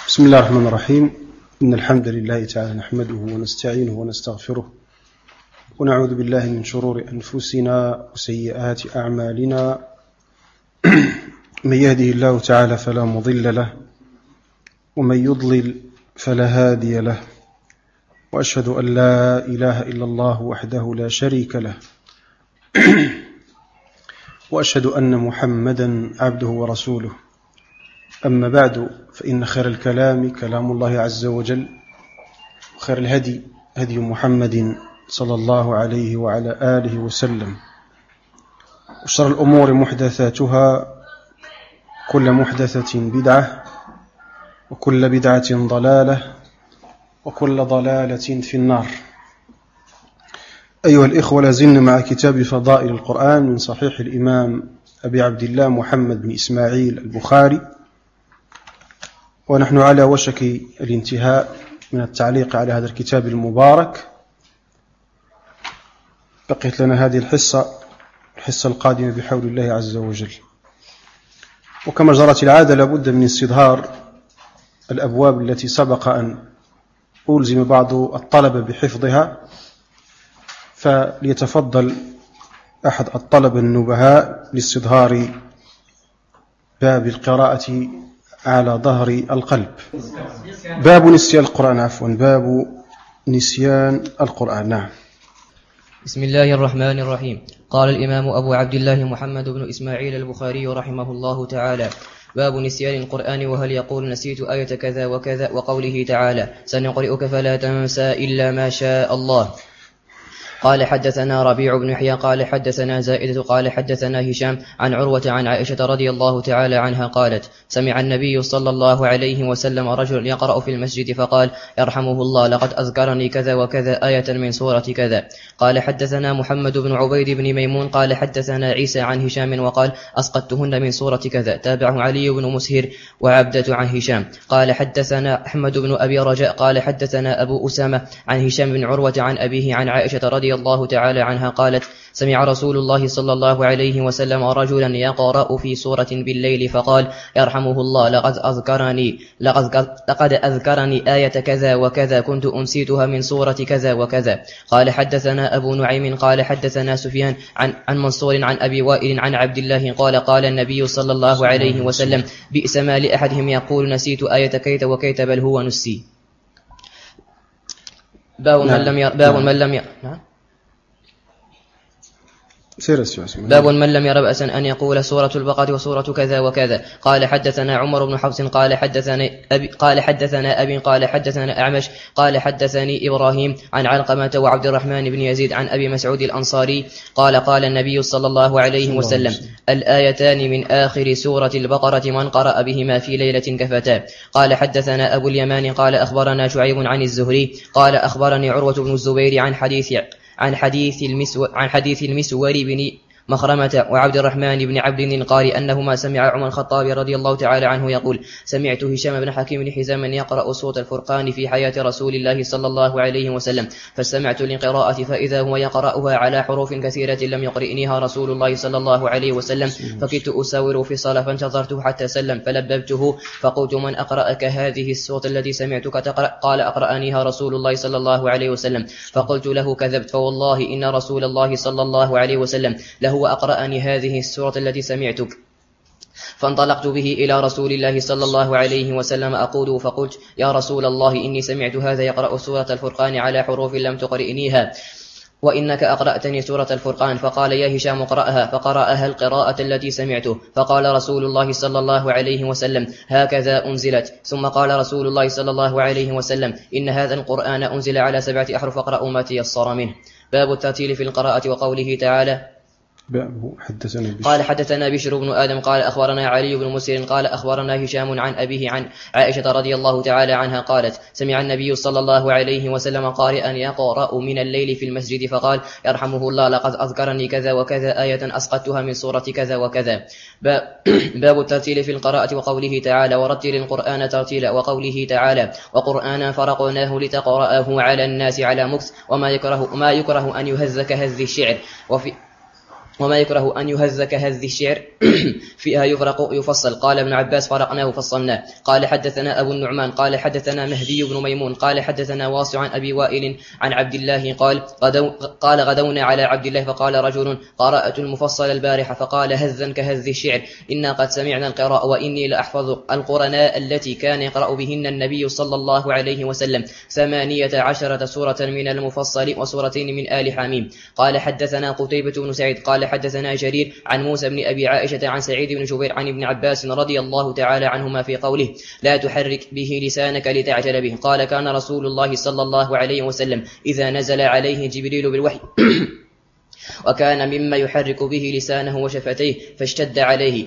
بسم الله الرحمن الرحيم. إن الحمد لله تعالى نحمده ونستعينه ونستغفره ونعوذ بالله من شرور أنفسنا وسيئات أعمالنا. من يهده الله تعالى فلا مضل له ومن يضلل فلا هادي له، وأشهد أن لا إله إلا الله وحده لا شريك له، وأشهد أن محمدا عبده ورسوله. أما بعد، فإن خير الكلام كلام الله عز وجل، وخير الهدي هدي محمد صلى الله عليه وعلى آله وسلم، وشر الأمور محدثاتها، كل محدثة بدعة، وكل بدعة ضلالة، وكل ضلالة في النار. أيها الإخوة، لازلنا مع كتاب فضائل القرآن من صحيح الإمام أبي عبد الله محمد بن إسماعيل البخاري، ونحن على وشك الانتهاء من التعليق على هذا الكتاب المبارك. بقيت لنا هذه الحصة القادمة بحول الله عز وجل. وكما جرت العادة، لابد من استظهار الأبواب التي سبق أن ألزم بعض الطلبة بحفظها، فليتفضل أحد الطلبة النبهاء لاستظهار باب القراءة على ظهر القلب. باب نسيان القرآن، باب نسيان القرآن. نعم. بسم الله الرحمن الرحيم. قال الإمام أبو عبد الله محمد بن إسماعيل البخاري رحمه الله تعالى: باب نسيان القرآن، وهل يقول نسيت آية كذا وكذا، وقوله تعالى: سنقرئك فلا تنسى إلا ما شاء الله. قال حدثنا ربيع بن يحيى قال حدثنا زائدة قال حدثنا هشام عن عروة عن عائشة رضي الله تعالى عنها قالت: سمع النبي صلى الله عليه وسلم رجل يقرأ في المسجد فقال: يرحمه الله، لقد أذكرني كذا وكذا آية من سورة كذا. قال حدثنا محمد بن عبيد بن ميمون قال حدثنا عيسى عن هشام وقال: أسقطتهن من سورة كذا. تابعه علي بن مسهر وعبدة عن هشام. قال حدثنا أحمد بن أبي رجاء قال حدثنا أبو أسامة عن هشام بن عروة عن أبيه عن عائشة رضي الله تعالى عنها قالت: سمع رسول الله صلى الله عليه وسلم رجلا يقرأ في سورة بالليل فقال: يرحمه الله، لقد أذكرني آية كذا وكذا، كنت أنسيتها من سورة كذا وكذا. قال حدثنا أبو نعيم قال حدثنا سفيان عن منصور عن أبي وائل عن عبد الله قال: قال النبي صلى الله عليه وسلم: بئس ما لأحدهم يقول نسيت آية كيت وكيت، بل هو نسي. باب من لم يرى باب من لم ير بأسا أن يقول سورة البقرة وسورة كذا وكذا. قال حدثنا عمر بن حفص قال حدثنا أبي قال حدثنا أعمش قال حدثني إبراهيم عن علقمة وعبد الرحمن بن يزيد عن أبي مسعود الأنصاري قال: قال النبي صلى الله عليه وسلم: الآيتان من آخر سورة البقرة من قرأ بهما في ليلة كفتا. قال حدثنا أبو اليمان قال أخبرنا شعيب عن الزهري قال أخبرني عروة بن الزبير عن حديث المسور بن مخرمة وعبد الرحمن بن عبد القاري أنهما سمع عمر الخطاب رضي الله تعالى عنه يقول: سمعت هشام بن حكيم بن حزام يقرأ سورة الفرقان في حياة رسول الله صلى الله عليه وسلم، فاستمعت للقراءة فإذا هو يقرأها على حروف كثيرة لم يقرئنيها رسول الله صلى الله عليه وسلم، فكدت أساور في الصلاة فانتظرته حتى سلم فلببته فقلت: من أقرأك هذه السورة التي سمعتك تقرأ؟ قال: أقرأنيها رسول الله صلى الله عليه وسلم. فقلت له: كذبت، فوالله إن رسول الله صلى الله عليه وسلم هو أقرأني هذه السورة التي سمعتك. فانطلقت به إلى رسول الله صلى الله عليه وسلم أقول، فقلت: يا رسول الله، إني سمعت هذا يقرأ سورة الفرقان على حروف لم تقرئنيها، وإنك أقرأتني سورة الفرقان. فقال: يا هشام اقرأها. فقرأها القراءة التي سمعته. فقال رسول الله صلى الله عليه وسلم: هكذا أنزلت. ثم قال رسول الله صلى الله عليه وسلم: إن هذا القرآن أنزل على 7 أحرف فاقرأوا ما تيسر منه. باب الترتيل في القراءة، وقوله تعالى: قال حدثنا بشر بن آدم قال أخبرنا علي بن مسهر قال أخبرنا هشام عن أبيه عن عائشة رضي الله تعالى عنها قالت: سمع النبي صلى الله عليه وسلم قارئا يقرأ من الليل في المسجد فقال: يرحمه الله، لقد أذكرني كذا وكذا آية أسقطتها من سورة كذا وكذا. باب الترتيل في القراءة، وقوله تعالى: ورتل القرآن ترتيلا، وقوله تعالى: وقرآنا فرقناه لتقرأه على الناس على مكث، وما يكره أن يهز كهز الشعر. وما يكره أن يهز كهذ الشعر فيها يفرق يفصل. قال ابن عباس فرقناه فصلناه. قال حدثنا أبو النعمان قال حدثنا مهدي بن ميمون قال حدثنا واسع عن أبي وائل عن عبد الله قال غدونا على عبد الله فقال رجل قرأت المفصل البارحة فقال هزا كهز الشعر إنا قد سمعنا القراء وإني لأحفظ القرناء التي كان يقرأ بهن النبي صلى الله عليه وسلم 18 سورة من المفصل وسورتين من آل حميم. قال حدثنا قتيبة بن سعيد قال حدثنا جرير عن موسى بن أبي عائشة عن سعيد بن جبير عن ابن عباس رضي الله تعالى عنهما في قوله لا تحرك به لسانك لتعجل به. قال كان رسول الله صلى الله عليه وسلم إذا نزل عليه جبريل بالوحي وكان مما يحرك به لسانه وشفتيه فيشتد عليه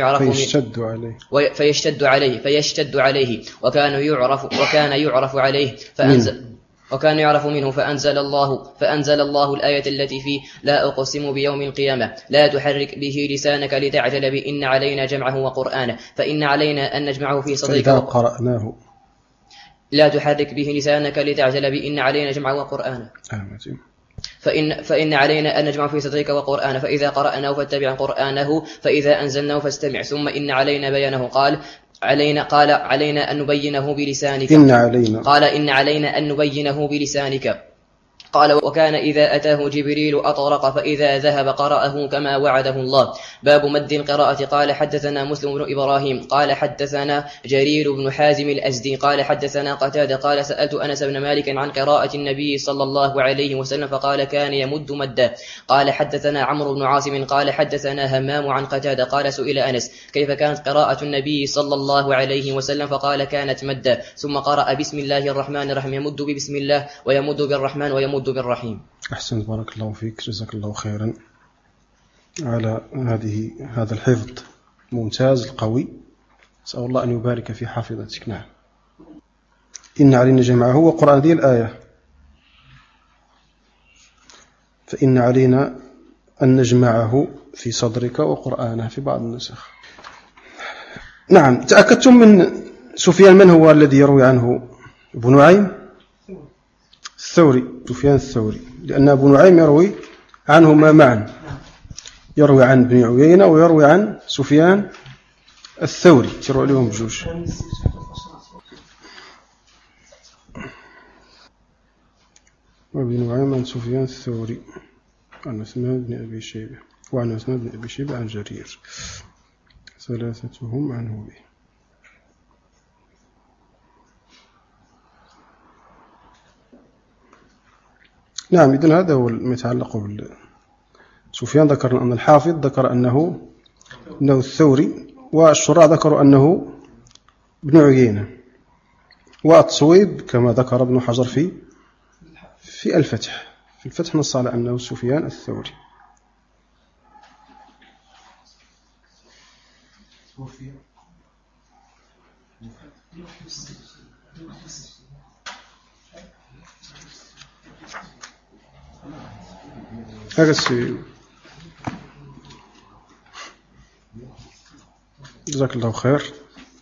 وكان يعرف عليه وكان يعرف منه فأنزل الله الآية التي في لا أقسم بيوم القيامة لا تحرك به لسانك لتعجل به إن علينا جمعه وقرآنه فإن علينا أن نجمعه في صدرك قرأناه لا تحرك به لسانك لتعجل به إن علينا جمعه وقرآنه فإن علينا أن نجمع في صدرك وقرآنه فإذا قرأناه فاتبع قرآنه فإذا أنزلناه فاستمع ثم إن علينا بيانه. قال علينا أن نبينه بلسانك إن علينا أن نبينه بلسانك. قال وكان إذا أتاه جبريل أطرق فإذا ذهب قرأه كما وعده الله. باب مد القراءة. قال حدثنا مسلم بن إبراهيم قال حدثنا جرير بن حازم الأزدي قال حدثنا قتادة قال سألت أنس بن مالك عن قراءة النبي صلى الله عليه وسلم فقال كان يمد مدا. قال حدثنا عمرو بن عاصم قال حدثنا همام عن قتادة قال سئل أنس كيف كانت قراءة النبي صلى الله عليه وسلم فقال كانت مدا ثم قرأ بسم الله الرحمن الرحيم يمد ببسم الله ويمد بالرحمن ويمد بالرحيم. أحسن بارك الله فيك جزاك الله خيرا على هذا الحفظ ممتاز القوي. أسأل الله أن يبارك في حافظتك. نعم إن علينا جمعه وقرآن دي الآية فإن علينا أن نجمعه في صدرك وقرآنه في بعض النسخ. نعم تأكدتم من سفيان من هو الذي يروي عنه ابن نعيم؟ الثوري سفيان الثوري لأن أبو نعيم يروي عنهما معا يروي عن ابن عيينة ويروي عن سفيان الثوري يروي لهم بجوج. وابن نعيم عن سفيان الثوري عن عثمان بن أبي شيبة وعن عثمان بن أبي شيبة عن جرير ثلاثتهم عنه به. نعم إذن هذا هو المتعلق سفيان. ذكر أن الحافظ ذكر أنه الثوري والشراع ذكروا أنه ابن عيينة والتصويب كما ذكر ابن حجر في الفتح. في الفتح نص على أنه سفيان الثوري. هذا السيد جزاك الله خير.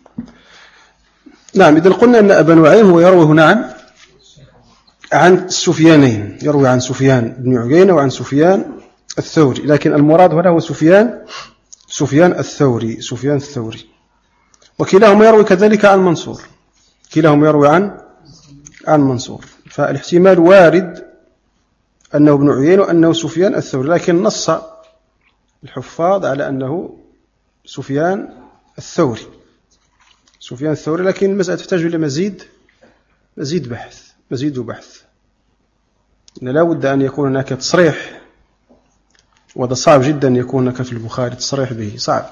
نعم إذن قلنا أن أبا نعيم هو يروي هنا عن السفيانين يروي عن سفيان بن عيينة وعن سفيان الثوري لكن المراد هنا هو سفيان الثوري وكلاهما يروي كذلك عن منصور كلاهما يروي عن منصور فالاحتمال وارد أنه ابن عيينة وأنه سفيان الثوري لكن نص الحفاظ على أنه سفيان الثوري لكن المسألة تحتاج إلى مزيد بحث إن لا بد أن يكون هناك تصريح وهذا صعب جدا أن يكون هناك في البخاري تصريح به صعب.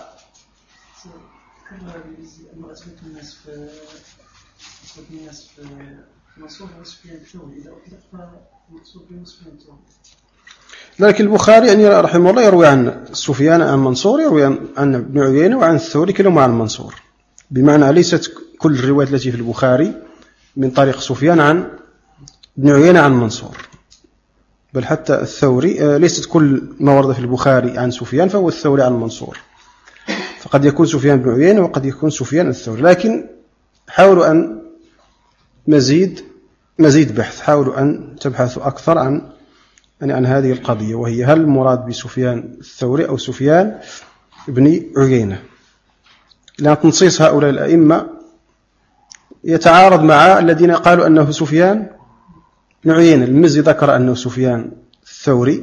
لكن البخاري يعني رحمه الله يروي عن سفيان عن منصور يروي عن ابن عيينة وعن الثوري كلهم عن منصور بمعنى ليست كل الروايات التي في البخاري من طريق سفيان عن ابن عيينة عن منصور بل حتى الثوري ليست كل ما ورد في البخاري عن سفيان فهو الثوري عن منصور فقد يكون سفيان بن عيينة وقد يكون سفيان الثوري لكن حاولوا أن مزيد بحث حاولوا أن تبحثوا أكثر عن يعني عن هذه القضية، وهي هل المراد بسفيان الثوري أو سفيان بن عيينة؟ لأن تنصيص هؤلاء الأئمة يتعارض مع الذين قالوا أنه سفيان بن عيينة. المزي ذكر أنه سفيان الثوري،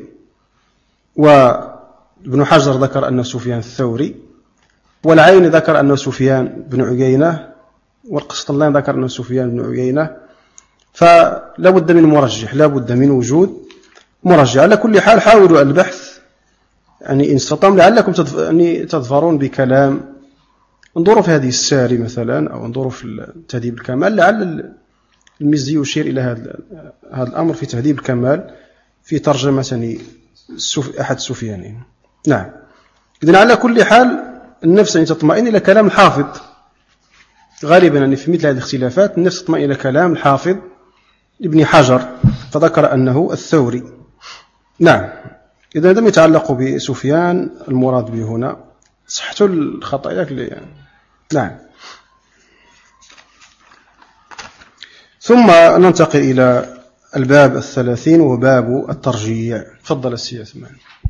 وابن حجر ذكر أنه سفيان الثوري، والعين ذكر أنه سفيان بن عيينة، والقسطلاني ذكر أنه سفيان بن عيينة. فلا بد من مرجح، لا بد من وجود مرجح. على كل حال حاولوا البحث، يعني إن استطعتم لعلكم تظفرون بكلام. انظروا في هذه الساري مثلا، أو انظروا في تهذيب الكمال، لعل المزي يشير إلى هذا الأمر في تهذيب الكمال في ترجمة أحد السفيانين. نعم. إذن على كل حال النفس أن تطمئن إلى كلام الحافظ. غالبا يعني في مثل هذه الاختلافات النفس تطمئن إلى كلام الحافظ ابن حجر، فذكر أنه الثوري. نعم. إذا لم يتعلق بسفيان المراد به هنا صحت الخطأ يعني. نعم. ثم ننتقل إلى الباب 30 وباب الترجيع. تفضل السيد عثمان.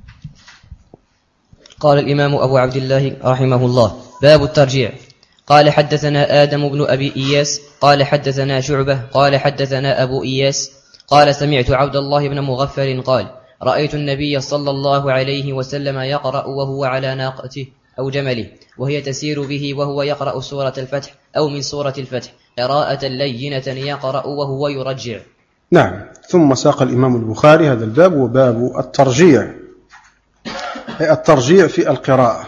قال الإمام أبو عبد الله رحمه الله: باب الترجيع. قال حدثنا آدم بن أبي إياس قال حدثنا شعبة قال حدثنا أبو إياس قال سمعت عبد الله بن مغفل قال: رأيت النبي صلى الله عليه وسلم يقرأ وهو على ناقته أو جمله، وهي تسير به وهو يقرأ سورة الفتح أو من سورة الفتح قراءة لينة يقرأ وهو يرجع. نعم. ثم ساق الإمام البخاري هذا الباب وباب الترجيع، أي الترجيع في القراءة.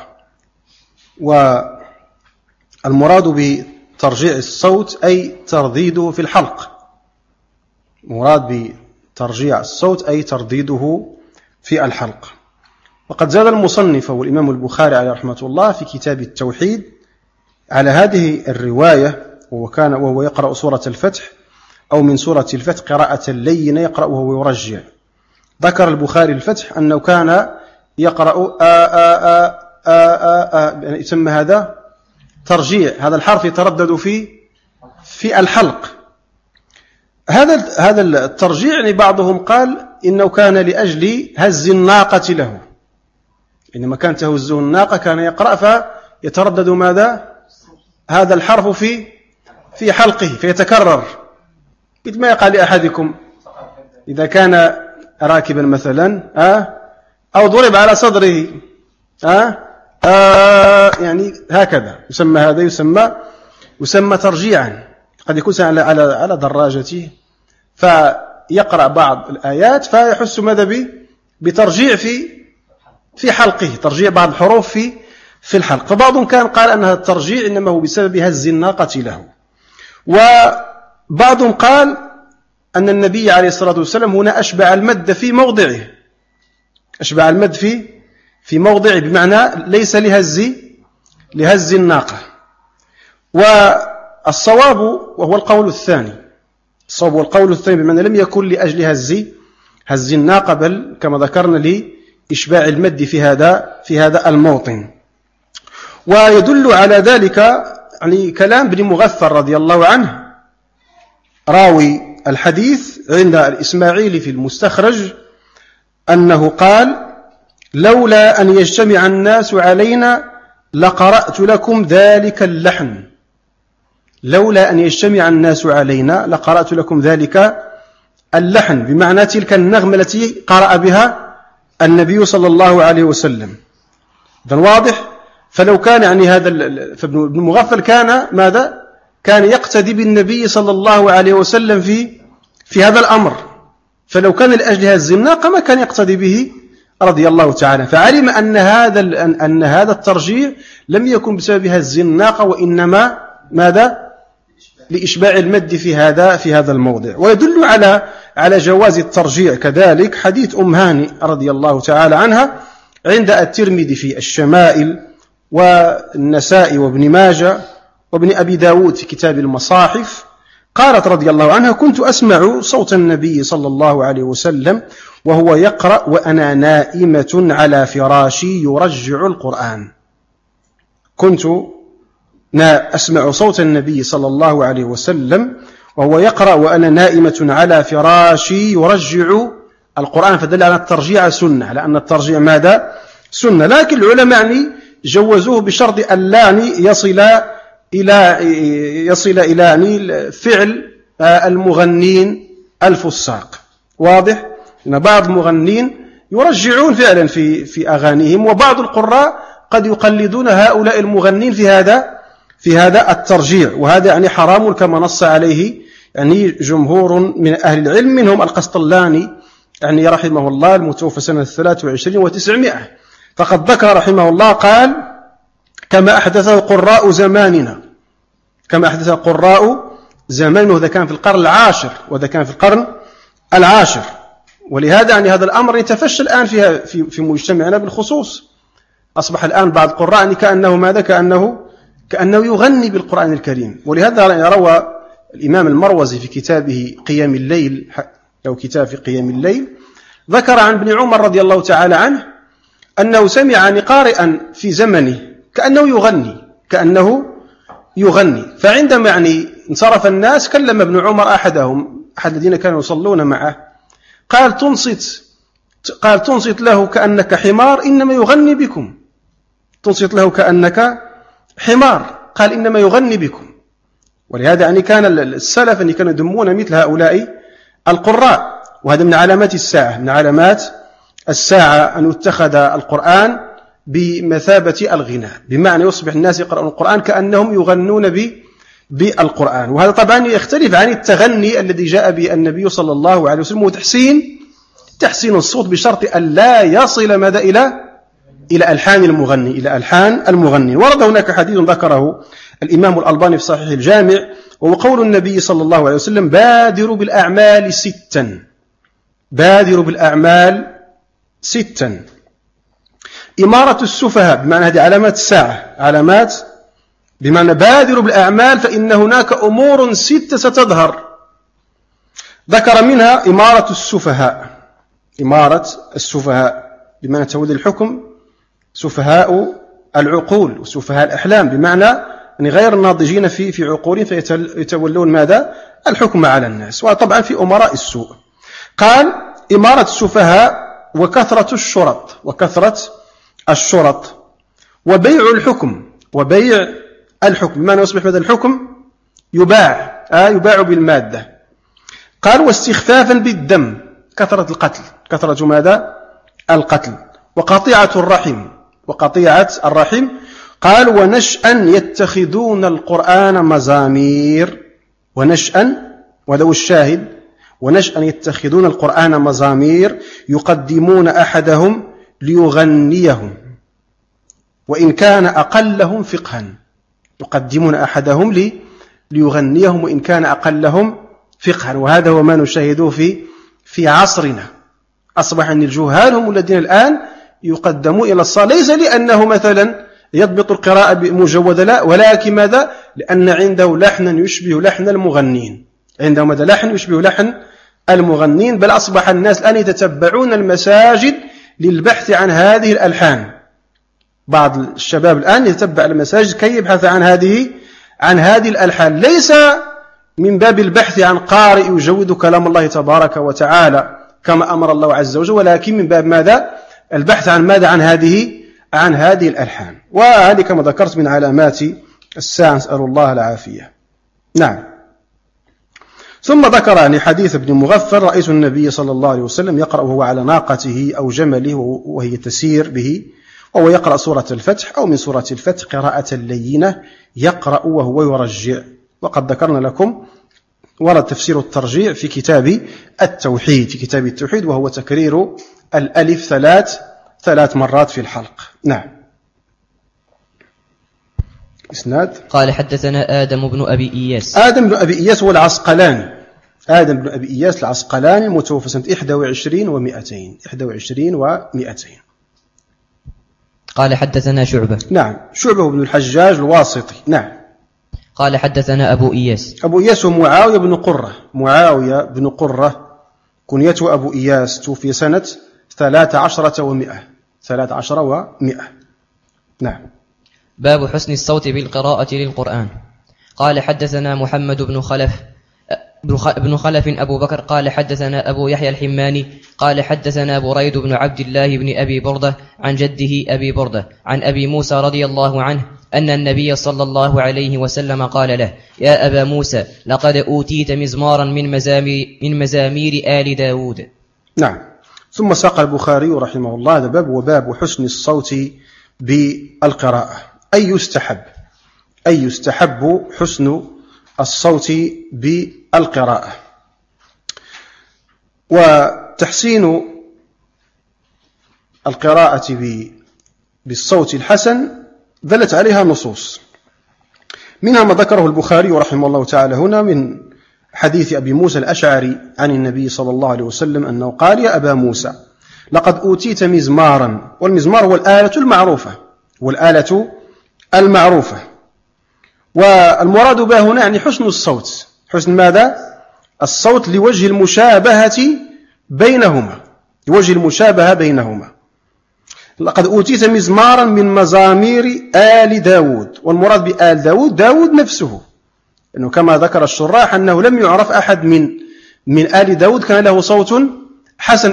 والمراد بترجيع الصوت أي ترديده في الحلق. مراد بترجيع الصوت أي ترديده في الحلق. وقد زاد المصنف والإمام البخاري عليه رحمة الله في كتاب التوحيد على هذه الرواية، وهو يقرأ سورة الفتح أو من سورة الفتح قراءة لينة يقرأ وهو يرجع. ذكر البخاري الفتح أنه كان يقرأ يعني يسمى هذا ترجيع، هذا الحرف يتردد في الحلق. هذا الترجيع يعني بعضهم قال إنه كان لأجل هز الناقة له، إنما كانت تهزه الناقة كان يقرأ فيتردد ماذا؟ هذا الحرف في حلقه فيتكرر، مثل ما يقع لأحدكم إذا كان راكبا مثلا أو ضرب على صدره يعني هكذا، يسمى هذا يسمى ترجيعا. قد يكون على دراجته فيقرأ بعض الآيات فيحس ماذا بترجيع في حلقه، ترجيع بعض الحروف في الحلق. فبعضهم كان قال أن هذا الترجيع إنما هو بسبب هز الناقة له، وبعضهم قال أن النبي عليه الصلاة والسلام هنا أشبع المد في موضعه، أشبع المد في موضعه بمعنى ليس لهز الناقة. والصواب وهو القول الثاني، الصواب والقول الثاني بمعنى لم يكن لأجل هز الناقة، بل كما ذكرنا لإشباع المد في هذا الموطن. ويدل على ذلك يعني كلام ابن مغفل رضي الله عنه راوي الحديث عند الإسماعيلي في المستخرج أنه قال: لولا أن يجتمع الناس علينا لقرأت لكم ذلك اللحن. لولا أن يجتمع الناس علينا لقرأت لكم ذلك اللحن، بمعنى تلك النغمة التي قرأ بها النبي صلى الله عليه وسلم. إذن واضح. فلو كان يعني فابن مغفل كان ماذا؟ كان يقتدي بالنبي صلى الله عليه وسلم في هذا الأمر، فلو كان لأجل هذه الناقة ما كان يقتدي به رضي الله تعالى. فعلم أن هذا الترجيع لم يكن بسبب هذه الناقة، وإنما ماذا؟ لإشباع المد في هذا الموضع. ويدل على جواز الترجيع كذلك حديث أم هاني رضي الله تعالى عنها عند الترمذي في الشمائل، والنسائي وابن ماجه وابن أبي داود في كتاب المصاحف. قالت رضي الله عنها: كنت أسمع صوت النبي صلى الله عليه وسلم وهو يقرأ وأنا نائمة على فراشي يرجع القرآن. كنت أسمع صوت النبي صلى الله عليه وسلم وهو يقرأ وأنا نائمة على فراشي يرجع القرآن، فدل على الترجيع سنة، على أن الترجيع ماذا؟ سنة. لكن العلماء يعني جوزوه بشرط أن لا يصل إلى يعني فعل المغنين الفساق. واضح؟ أن بعض المغنين يرجعون فعلا في أغانيهم، وبعض القراء قد يقلدون هؤلاء المغنين في هذا الترجيع، وهذا يعني حرام كما نص عليه يعني جمهور من أهل العلم، منهم القسطلاني يعني رحمه الله المتوفى سنة 23 و900، فقد ذكر رحمه الله قال: كما أحدثه قراء زماننا، كما أحدثه قراء زمانه، وذا كان في القرن العاشر، وذا كان في القرن العاشر. ولهذا يعني هذا الأمر يتفشى الآن في مجتمعنا بالخصوص. أصبح الآن بعض القراء يعني كأنه ماذا؟ كأنه يغني بالقرآن الكريم. ولهذا روى الإمام المروزي في كتابه قيام الليل، أو كتاب في قيام الليل، ذكر عن ابن عمر رضي الله تعالى عنه أنه سمع عن قارئا في زمنه كأنه يغني، فعندما يعني انصرف الناس كلم ابن عمر أحد الذين كانوا يصلون معه، قال: تنصت له كأنك حمار، إنما يغني بكم. تنصت له كأنك حمار، قال: إنما يغني بكم. ولهذا يعني كان السلف أن كانوا يذمون مثل هؤلاء القراء. وهذا من علامات الساعة، من علامات الساعة أن يتخذ القرآن بمثابة الغناء، بمعنى يصبح الناس يقرؤون القرآن كأنهم يغنون بالقرآن. وهذا طبعا يختلف عن التغني الذي جاء به النبي صلى الله عليه وسلم، تحسين الصوت بشرط أن لا يصل ماذا إلى ألحان المغني، إلى ألحان المغني. ورد هناك حديث ذكره الإمام الألباني في صحيح الجامع، وهو قول النبي صلى الله عليه وسلم: بادروا بالأعمال 6، بادروا بالأعمال 6. إمارة السفهاء، بمعنى هذه علامات الساعة، علامات بمعنى بادروا بالأعمال، فإن هناك أمور 6 ستظهر. ذكر منها إمارة السفهاء، إمارة السفهاء بمعنى تولي الحكم، سفهاء العقول وسفهاء الأحلام، بمعنى يعني غير الناضجين في عقولهم، فيتولون ماذا؟ الحكم على الناس، وطبعا في أمراء السوء. قال: إمارة السفهاء، وكثرة الشرط، وبيع الحكم، بمعنى يصبح ماذا؟ الحكم يباع بالمادة. قال: واستخفافا بالدم، كثرة القتل، كثرة ماذا؟ القتل. وقطيعة الرحم. قال: ونشأا يتخذون القرآن مزامير، ونشأا، ولو الشاهد، ونشأا يتخذون القرآن مزامير، يقدمون أحدهم ليغنيهم وإن كان أقلهم فقها، يقدمون أحدهم ليغنيهم وإن كان أقلهم فقها. وهذا هو ما نشاهده في عصرنا. أصبح أن الجهال هم الذين الآن يقدموا إلى الصلاة، ليس لأنه مثلا يضبط القراءة بمجودة، لا، ولكن ماذا؟ لأن عنده لحنا يشبه لحن المغنين، عنده ماذا؟ لحن يشبه لحن المغنين. بل أصبح الناس الآن يتتبعون المساجد للبحث عن هذه الألحان. بعض الشباب الآن يتبع المساجد كي يبحث عن هذه الألحان، ليس من باب البحث عن قارئ يجود كلام الله تبارك وتعالى كما أمر الله عز وجل، ولكن من باب ماذا؟ البحث عن ماذا؟ عن هذه الألحان. وهذه كما ذكرت من علامات الساعة، نسأل الله العافية. نعم. ثم ذكر عن حديث ابن مغفل: رأيت النبي صلى الله عليه وسلم يقرأ وهو على ناقته أو جمله وهي تسير به، وهو يقرأ سورة الفتح أو من سورة الفتح قراءة لينة، يقرأ وهو يرجع. وقد ذكرنا لكم ورد تفسير الترجيع في كتاب التوحيد، وهو تكرير الألف 3 مرات في الحلق. نعم. إسناد. قال: حدثنا آدم بن أبي إياس. آدم بن أبي إياس هو العسقلاني، آدم بن أبي إياس العسقلاني، متوفى سنة 21 و200. قال: حدثنا شعبة. نعم، شعبة بن الحجاج الواسطي. نعم. قال: حدثنا أبو إياس. أبو إياس هو معاوية بن قرة، كنيته أبو إياس، توفي سنة 13 و100. نعم. باب حسن الصوت بالقراءة للقرآن. قال: حدثنا محمد بن خلف أبو بكر قال حدثنا أبو يحيى الحماني قال حدثنا بريد بن عبد الله بن أبي بردة عن جده أبي بردة عن أبي موسى رضي الله عنه أن النبي صلى الله عليه وسلم قال له: يا أبا موسى، لقد أوتيت مزمارا من مزامير آل داود. نعم. ثم ساق البخاري رحمه الله هذا باب، وباب حسن الصوت بالقراءة، أي يستحب حسن الصوت بالقراءة. وتحسين القراءة بالصوت الحسن دلت عليها نصوص، منها ما ذكره البخاري رحمه الله تعالى هنا من حديث أبي موسى الأشعري عن النبي صلى الله عليه وسلم أنه قال: يا أبا موسى، لقد أوتيت مزمارا. والمزمار هو الآلة المعروفة، والمراد بها هنا يعني حسن الصوت. حسن ماذا؟ الصوت لوجه المشابهة بينهما، لقد أوتيت مزمارا من مزامير آل داود. والمراد بآل داود نفسه، إنه كما ذكر الشراح أنه لم يعرف أحد من آل داود كان له صوت حسن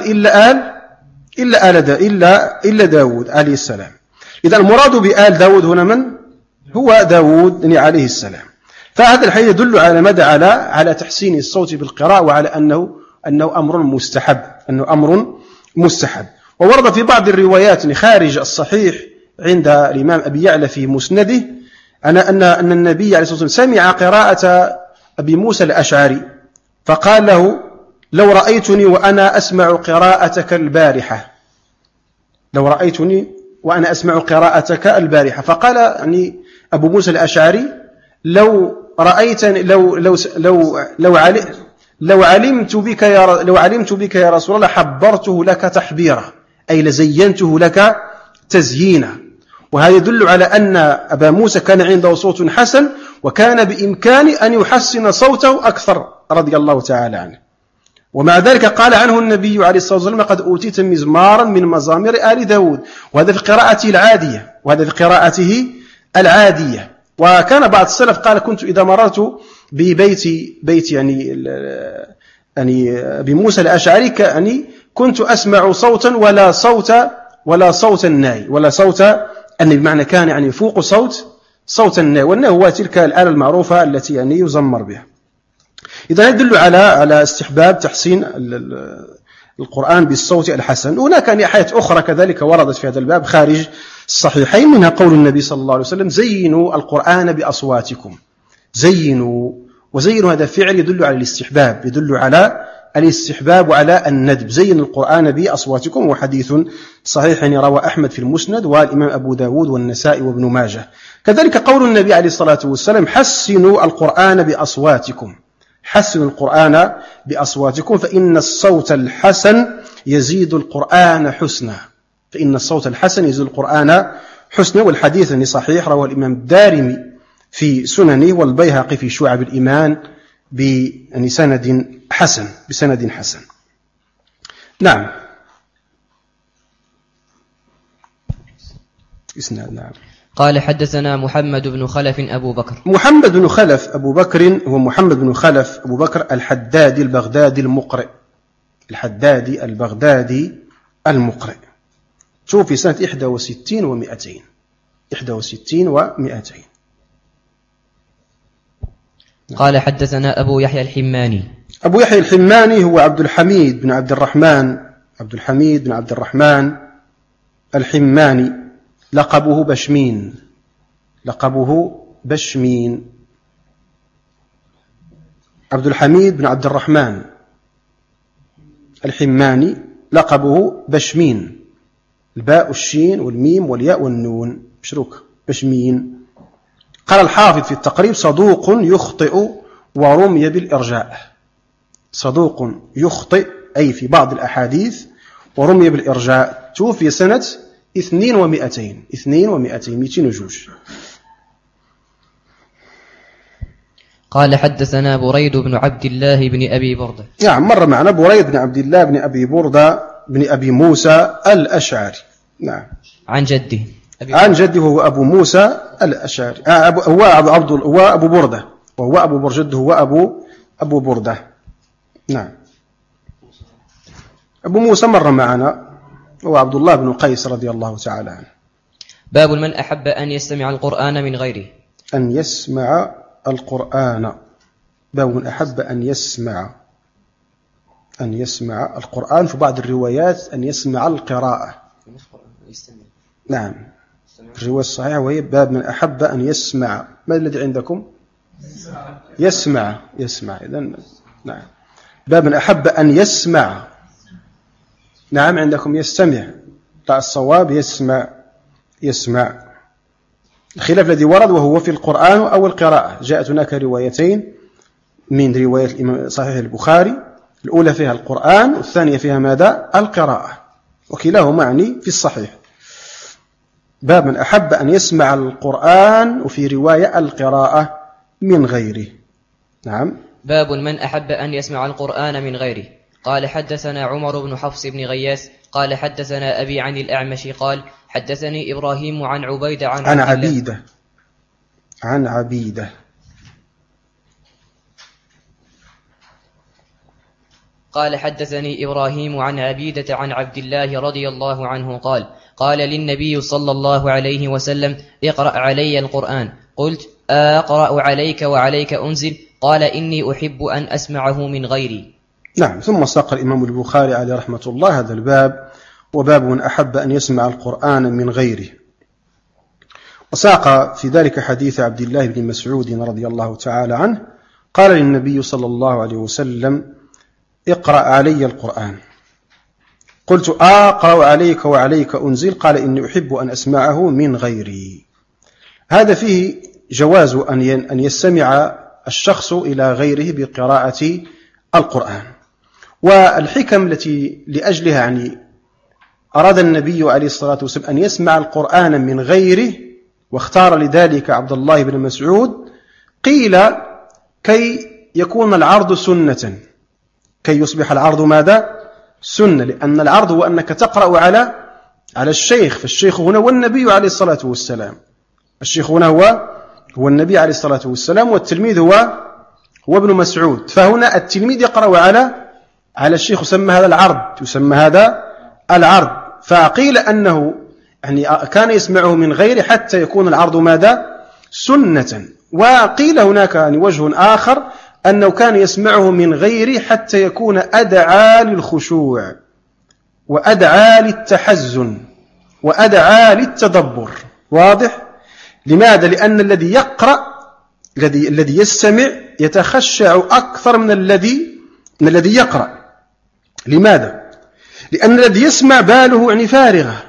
إلا داود عليه السلام. إذا المراد بآل داود هنا من هو؟ داود عليه السلام. فهذا الحديث يدل على مدى على تحسين الصوت بالقراءة، وعلى أنه أمر مستحب. وورد في بعض الروايات خارج الصحيح عند الإمام أبي يعلى في مسنده أن النبي عليه الصلاة والسلام سمع قراءة أبي موسى الأشعري فقال له: لو رأيتني وأنا أسمع قراءتك البارحة. فقال يعني أبو موسى الأشعري: لو رأيتني لو علمت بك يا رسول الله حبرته لك تحبيرا، أي لزينته لك تزيينا. وهذا يدل على أن أبا موسى كان عنده صوت حسن، وكان بإمكانه أن يحسن صوته أكثر رضي الله تعالى عنه. ومع ذلك قال عنه النبي عليه الصلاة والسلام: قد أوتيت مزمارا من مزامير آل داود. وهذا في قراءته العادية. وكان بعض السلف قال: كنت إذا مررت ببيت يعني بموسى الأشعري كنت أسمع صوتا ولا صوت الناي، بمعنى كان يعني فوق صوت الناي، والناي هو تلك الآلة المعروفة التي يعني يزمر بها. إذا يدل على استحباب تحسين القرآن بالصوت الحسن. هناك آيات أخرى كذلك وردت في هذا الباب خارج الصحيحين، منها قول النبي صلى الله عليه وسلم: زينوا القرآن بأصواتكم. وزينوا هذا فعل يدل على الاستحباب وعلى الندب. زين القرآن بأصواتكم، وحديث صحيح روى أحمد في المسند والإمام أبو داود والنسائي وابن ماجه. كذلك قول النبي عليه الصلاة والسلام: حسنوا القرآن بأصواتكم فإن الصوت الحسن يزيد القرآن حسنا. والحديث صحيح روى الإمام الدارمي في سننه والبيهقي في شعب الإيمان بسند حسن. نعم. نعم. قال حدثنا محمد بن خلف أبو بكر. محمد بن خلف أبو بكر هو محمد بن خلف أبو بكر الحدادي البغدادي المقرئ. شوف في سنة 61 و200. قال حدثنا أبو يحيى الحماني. أبو يحيى الحماني هو عبد الحميد بن عبد الرحمن الحماني، لقبه بشمين. عبد الحميد بن عبد الرحمن الحماني لقبه بشمين، الباء والشين والميم والياء والنون مشروك، بشمين. قال الحافظ في التقريب: صدوق يخطئ ورمي بالإرجاء. صدوق يخطئ أي في بعض الأحاديث، ورمي بالإرجاء. توفي سنة 202. قال حدثنا بريد بن عبد الله بن أبي بردة. نعم، مر معنا بريد بن عبد الله بن أبي بردة بن أبي موسى الأشعري. نعم. عن جده هو أبو موسى الأشعري، هو أبو بردة، وهو أبو برجده هو أبو أبو بردة. نعم. أبو موسى مر معنا، هو عبد الله بن قيس رضي الله تعالى عنه. باب من أحب أن يستمع القرآن من غيره. أن يسمع القرآن. باب من أحب أن يسمع القرآن. في بعض الروايات أن يسمع القراءة. نعم، الرواية الصحيحة وهي باب من أحب أن يسمع. ما الذي عندكم؟ يسمع. إذن نعم، باب من أحب أن يسمع. نعم، عندكم يستمع. لا، الصواب يسمع. الخلاف الذي ورد وهو في القرآن أو القراءة. جاءت هناك روايتين من رواية الإمام صحيح البخاري، الأولى فيها القرآن والثانية فيها ماذا؟ القراءة، وكلاهما معني في الصحيح. باب من أحب أن يسمع القرآن، وفي رواية القراءة من غيره. نعم. باب من أحب أن يسمع القرآن من غيره. قال حدثنا عمر بن حفص بن غياث قال حدثنا أبي عن الأعمش قال حدثني إبراهيم عن عبيدة عن عبيدة قال حدثني إبراهيم عن عبيدة عن عبد الله رضي الله عنه قال قال للنبي صلى الله عليه وسلم اقرأ علي القرآن. قلت أقرأ عليك وعليك أنزل؟ قال إني أحب أن أسمعه من غيري. نعم. ثم ساق الإمام البخاري عليه رحمة الله هذا الباب، وباب من أحب أن يسمع القرآن من غيره. وساق في ذلك حديث عبد الله بن مسعود رضي الله تعالى عنه قال للنبي صلى الله عليه وسلم اقرأ علي القرآن. قلت أقرأ عليك وعليك أنزل؟ قال إني أحب أن أسمعه من غيري. هذا فيه جواز أن يستمع الشخص إلى غيره بقراءة القرآن. والحكم التي لأجلها يعني أراد النبي عليه الصلاة والسلام أن يسمع القرآن من غيره، واختار لذلك عبد الله بن مسعود، قيل كي يكون العرض سنة، كي يصبح العرض ماذا؟ سنة. لأن العرض هو أنك تقرأ على الشيخ، فالشيخ هنا هو النبي عليه الصلاة والسلام. الشيخ هنا هو النبي عليه الصلاة والسلام، والتلميذ هو ابن مسعود. فهنا التلميذ يقرأ على الشيخ، يسمى هذا العرض. فقيل أنه يعني كان يسمعه من غيره حتى يكون العرض ماذا؟ سنة. وقيل هناك يعني وجه آخر أنه كان يسمعه من غيره حتى يكون أدعى للخشوع وأدعى للتحزن وأدعى للتدبر. واضح؟ لماذا؟ لأن الذي يقرأ الذي يستمع يتخشع أكثر من الذي يقرأ. لماذا؟ لأن الذي يسمع باله يعني فارغة،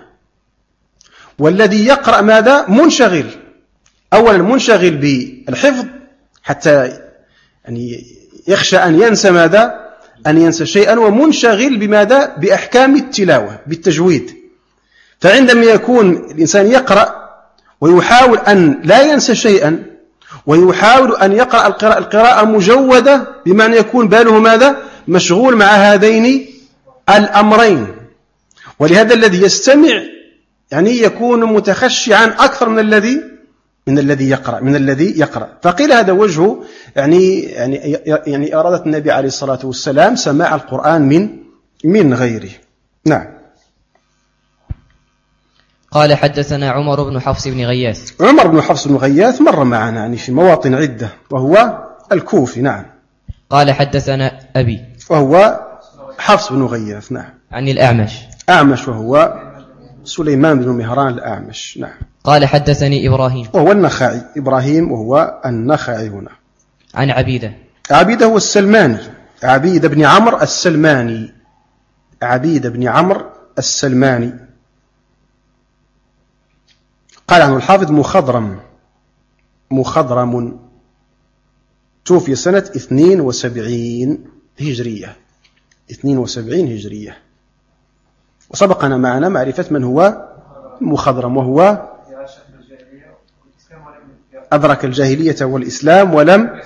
والذي يقرأ ماذا؟ منشغل. أولا منشغل بالحفظ حتى يعني يخشى أن ينسى ماذا؟ أن ينسى شيئا، ومنشغل بماذا؟ بأحكام التلاوة بالتجويد. فعندما يكون الإنسان يقرأ ويحاول أن لا ينسى شيئا، ويحاول أن يقرأ القراءة مجودة، بمعنى يكون باله ماذا؟ مشغول مع هذين الأمرين. ولهذا الذي يستمع يعني يكون متخشعا أكثر من الذي يقرأ. فقيل هذا وجه يعني أرادت النبي عليه الصلاة والسلام سماع القرآن من غيره. نعم. قال حدثنا عمر بن حفص بن غياث. عمر بن حفص بن غياث مر معنا يعني في مواطن عدة، وهو الكوفي. نعم. قال حدثنا أبي، وهو حفص بن غياث. نعم. عن الأعمش. أعمش وهو سليمان بن مهران الأعمش. نعم. قال حدثني إبراهيم، وهو النخعي. إبراهيم وهو النخعي هنا. عن عبيدة. عبيدة هو السلماني، عبيدة بن عمرو السلماني. عبيدة بن عمرو السلماني. قال عنه الحافظ مخضرم، توفي سنة 72 هجرية. 72 هجرية. وسبقنا معنا معرفة من هو مخضرم، وهو أدرك الجاهلية والإسلام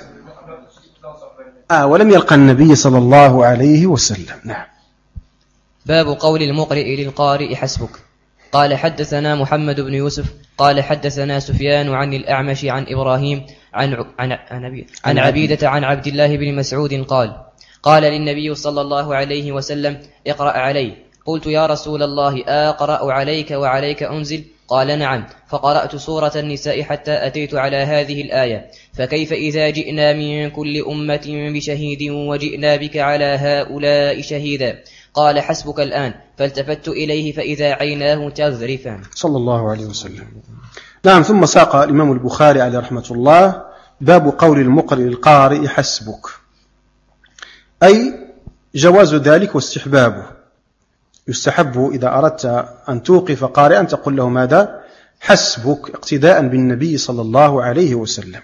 ولم يلقى النبي صلى الله عليه وسلم. نعم. باب قول المقرئ للقارئ حسبك. قال حدثنا محمد بن يوسف قال حدثنا سفيان عن الأعمش عن إبراهيم عن عبيدة عن عبد الله بن مسعود قال للنبي صلى الله عليه وسلم اقرأ علي. قلت يا رسول الله أقرأ عليك وعليك أنزل؟ قال نعم. فقرأت سورة النساء حتى أتيت على هذه الآية: فكيف إذا جئنا من كل أمة بشهيد وجئنا بك على هؤلاء شهيدا؟ قال حسبك الآن. فالتفت إليه فإذا عيناه تذرفان. صلى الله عليه وسلم. نعم. ثم ساق الإمام البخاري عليه رحمة الله باب قول المقرئ القارئ حسبك، أي جواز ذلك واستحبابه. يستحب إذا أردت أن توقف قارئا تقول له ماذا؟ حسبك، اقتداء بالنبي صلى الله عليه وسلم.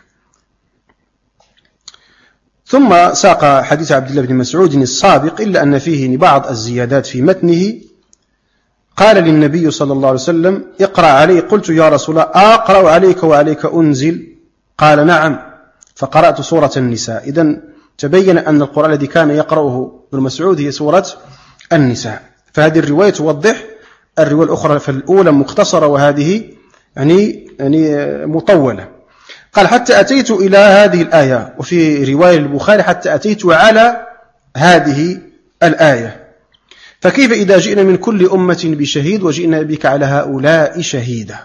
ثم ساق حديث عبد الله بن مسعود السابق، إلا أن فيه بعض الزيادات في متنه. قال للنبي صلى الله عليه وسلم اقرأ علي. قلت يا رسول الله أقرأ عليك وعليك أنزل؟ قال نعم. فقرأت سورة النساء. إذن تبين أن القرآن الذي كان يقرأه ابن مسعود هي سورة النساء. فهذه الرواية توضح الرواية الأخرى، فالأولى مختصرة وهذه يعني مطولة. قال حتى أتيت إلى هذه الآية، وفي رواية البخاري حتى أتيت على هذه الآية: فكيف إذا جئنا من كل أمة بشهيد وجئنا بك على هؤلاء شهيدا.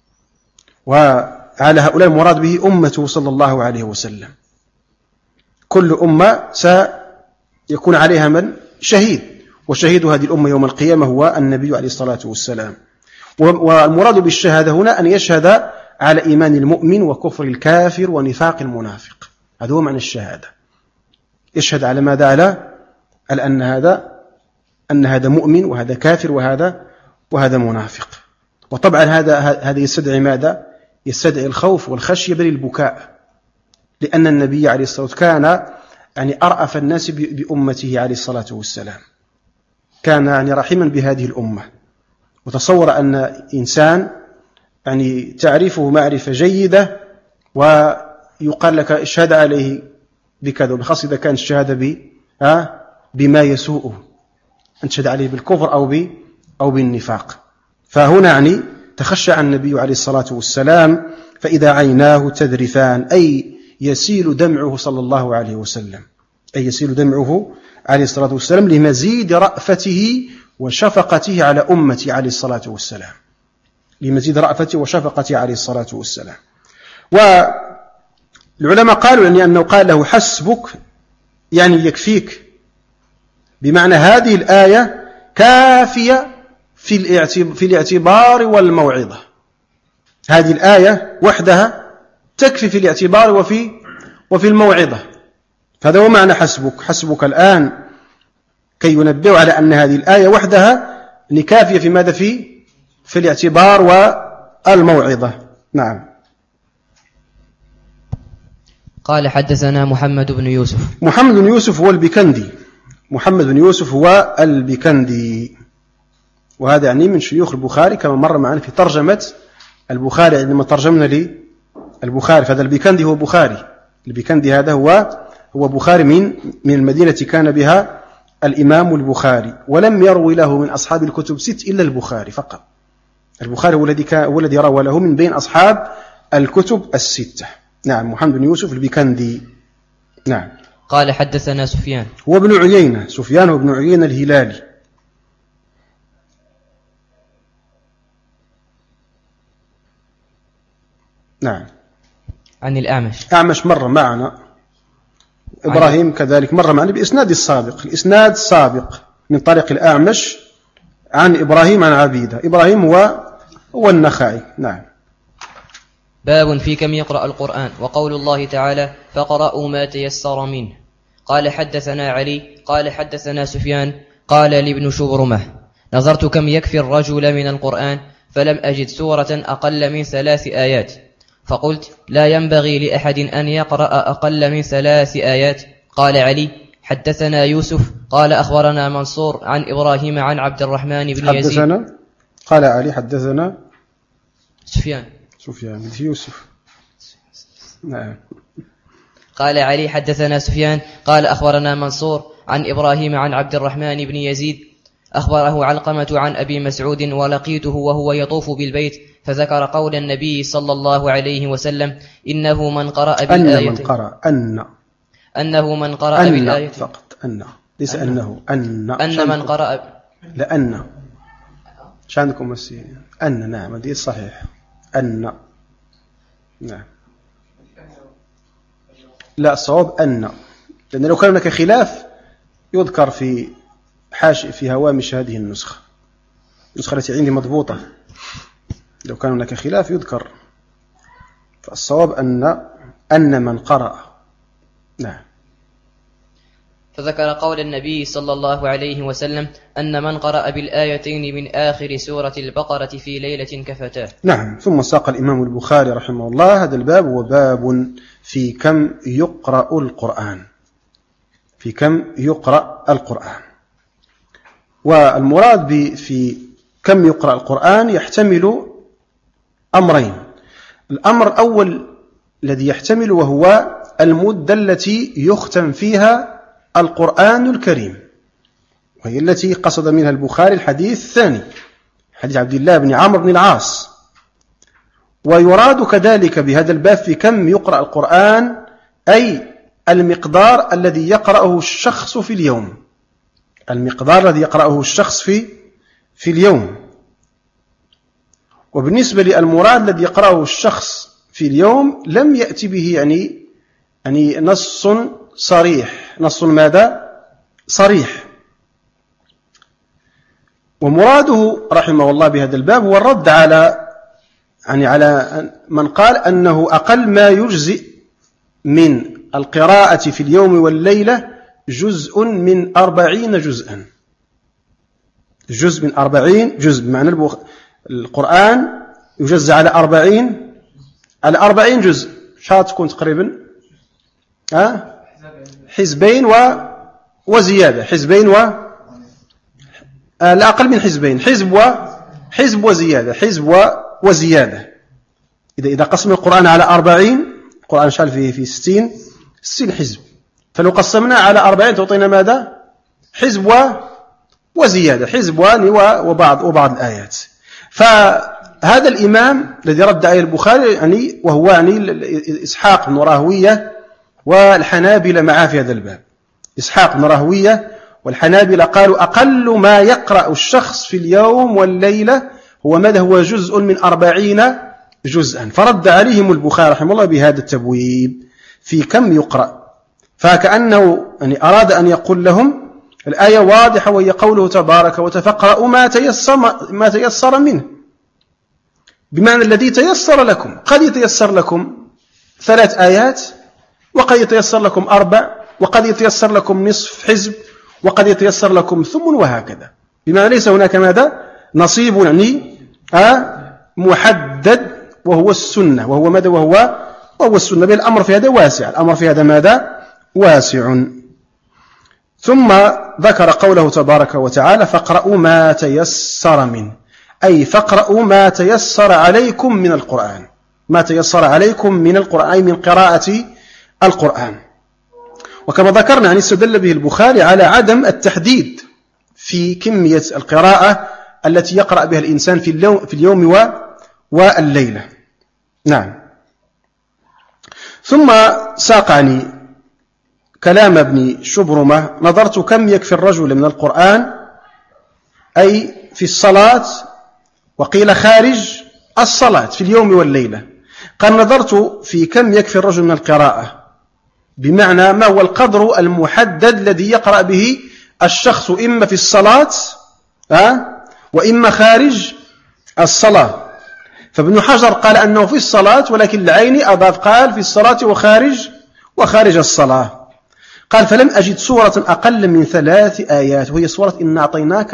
وعلى هؤلاء المراد به أمته صلى الله عليه وسلم. كل أمة سيكون عليها من؟ شهيد، وشهيد هذه الأمة يوم القيامة هو النبي عليه الصلاة والسلام. والمراد بالشهادة هنا أن يشهد على إيمان المؤمن وكفر الكافر ونفاق المنافق. هذا هو معنى الشهادة. يشهد على ماذا؟ على أن هذا مؤمن وهذا كافر وهذا منافق. وطبعا هذا يستدعي ماذا؟ يستدعي الخوف والخشية بل البكاء، لأن النبي عليه الصلاة والسلام كان يعني أرأف الناس بأمته عليه الصلاة والسلام. كان يعني رحيما بهذه الأمة. وتصور أن إنسان يعني تعرفه معرفة جيدة ويقال لك اشهد عليه بكذا، وبخاصة إذا كانت الشهادة بما يسوءه، أن تشهد عليه بالكفر أو بالنفاق. فهنا يعني تخشع النبي عليه الصلاة والسلام فإذا عيناه تذرفان، أي يسيل دمعه صلى الله عليه وسلم، أي يسيل دمعه عليه الصلاة والسلام لمزيد رأفته وشفقته على أمته عليه الصلاة والسلام، لمزيد رأفته وشفقته عليه الصلاة والسلام. والعلماء قالوا يعني أنه قال له حسبك يعني يكفيك، بمعنى هذه الآية كافية في الاعتبار والموعظة. هذه الآية وحدها تكفي في الاعتبار وفي الموعظة. فهذا هو معنى حسبك الآن، كي ينبه على أن هذه الآية وحدها كافية في ماذا؟ في الاعتبار والموعظة. نعم. قال حدثنا محمد بن يوسف. محمد بن يوسف هو البكندي. محمد بن يوسف هو البكندي، وهذا يعني من شيوخ البخاري كما مر معنا في ترجمة البخاري عندما ترجمنا للبخاري. فهذا البكندي هو بخاري. البكندي هذا هو بخاري من المدينة كان بها الإمام البخاري، ولم يروي له من أصحاب الكتب 6 إلا البخاري فقط. البخاري هو الذي روى له من بين أصحاب الكتب 6. نعم. محمد بن يوسف البكندي. نعم. قال حدثنا سفيان هو ابن عيينة. سفيان هو ابن عيينة الهلالي. نعم. عن الأعمش. أعمش مر معنا. إبراهيم كذلك مر معنا بإسناد السابق. الإسناد سابق من طريق الأعمش عن إبراهيم عن عبيدة. إبراهيم هو النخعي. نعم. باب في كم يقرأ القرآن وقول الله تعالى فقرأوا ما تيسر منه. قال حدثنا علي قال حدثنا سفيان قال لابن شبرمة نظرت كم يكفي الرجل من القرآن فلم أجد سورة أقل من 3 آيات، فقلت لا ينبغي لأحد أن يقرأ أقل من 3 آيات. قال علي حدثنا يوسف قال أخبرنا منصور عن إبراهيم عن عبد الرحمن بن يزيد. حدثنا قال علي حدثنا سفيان بن يوسف. نعم. قال علي حدثنا سفيان قال أخبرنا منصور عن إبراهيم عن عبد الرحمن بن يزيد أخبره علقمة عن أبي مسعود ولقيته وهو يطوف بالبيت فذكر قول النبي صلى الله عليه وسلم إنه من قرأ بالآية أنه من قرأ بالآية فقط ليس أنه أن من قرأ لأن ايش عندكم مسيح نعم هذه صحيح نعم لا الصواب لأن لو كان هناك خلاف يذكر في هوامش هذه النسخة التي عندي مضبوطة لو كان هناك خلاف يذكر فالصواب أن من قرأ نعم فذكر قول النبي صلى الله عليه وسلم أن من قرأ بالآيتين من آخر سورة البقرة في ليلة كفتاه. نعم. ثم ساق الإمام البخاري رحمه الله هذا الباب وباب في كم يقرأ القرآن والمراد في كم يقرأ القرآن يحتمل أمرين. الأمر الأول الذي يحتمل وهو المدة التي يختم فيها القرآن الكريم وهي التي قصد منها البخاري الحديث الثاني حديث عبد الله بن عمرو بن العاص. ويراد كذلك بهذا الباب في كم يقرأ القرآن أي المقدار الذي يقرأه الشخص في اليوم في اليوم. وبالنسبة للمراد الذي يقرأه الشخص في اليوم لم يأتي به يعني نص صريح. نص ماذا؟ صريح. ومراده رحمه الله بهذا الباب هو الرد على من قال أنه أقل ما يجزئ من القراءة في اليوم والليلة جزء من 40 جزءا. جزء من 40 جزء بمعنى القرآن يجزى على 40 جزء. شاء تكون تقريبا حزبين وزيادة. حزبين لا أقل من حزبين. حزب وزيادة. إذا قسم القرآن على 40 القرآن شال فيه 60 حزب فلو قسمنا على 40 تعطينا ماذا؟ حزب وزيادة. حزب وبعض الآيات. فهذا الإمام الذي رد عليه البخاري وهو إسحاق بن راهوية والحنابلة معه في هذا الباب. إسحاق بن راهوية والحنابلة قالوا أقل ما يقرأ الشخص في اليوم والليلة هو جزء من 40 جزءا. فرد عليهم البخاري رحمه الله بهذا التبويب في كم يقرأ. فكأنه أراد أن يقول لهم الآية واضحة وهي قوله تبارك وتفقرأوا ما تيسر منه بمعنى الذي تيسر لكم. قد يتيسر لكم 3 آيات وقد يتيسر لكم 4 وقد يتيسر لكم نصف حزب وقد يتيسر لكم ثمن وهكذا. بمعنى ليس هناك ماذا؟ نصيب محدد وهو السنة. وهو ماذا؟ وهو السنة. بالأمر في هذا واسع. الأمر في هذا ماذا؟ واسع. ثم ذكر قوله تبارك وتعالى فاقرأوا ما تيسر منه أي فاقرأوا ما تيسر عليكم من القرآن. ما تيسر عليكم من القرآن أي من قراءة القرآن. وكما ذكرنا استدل به البخاري على عدم التحديد في كمية القراءة التي يقرأ بها الإنسان في اليوم والليلة. نعم. ثم ساقني كلام ابن شبرمة نظرت كم يكفي الرجل من القرآن أي في الصلاة وقيل خارج الصلاة في اليوم والليلة. قال نظرت في كم يكفي الرجل من القراءة بمعنى ما هو القدر المحدد الذي يقرأ به الشخص إما في الصلاة وإما خارج الصلاة. فابن حجر قال أنه في الصلاة ولكن العيني أضاف قال في الصلاة وخارج الصلاة. قال فلم أجد سورة أقل من 3 آيات وهي سورة إنا أعطيناك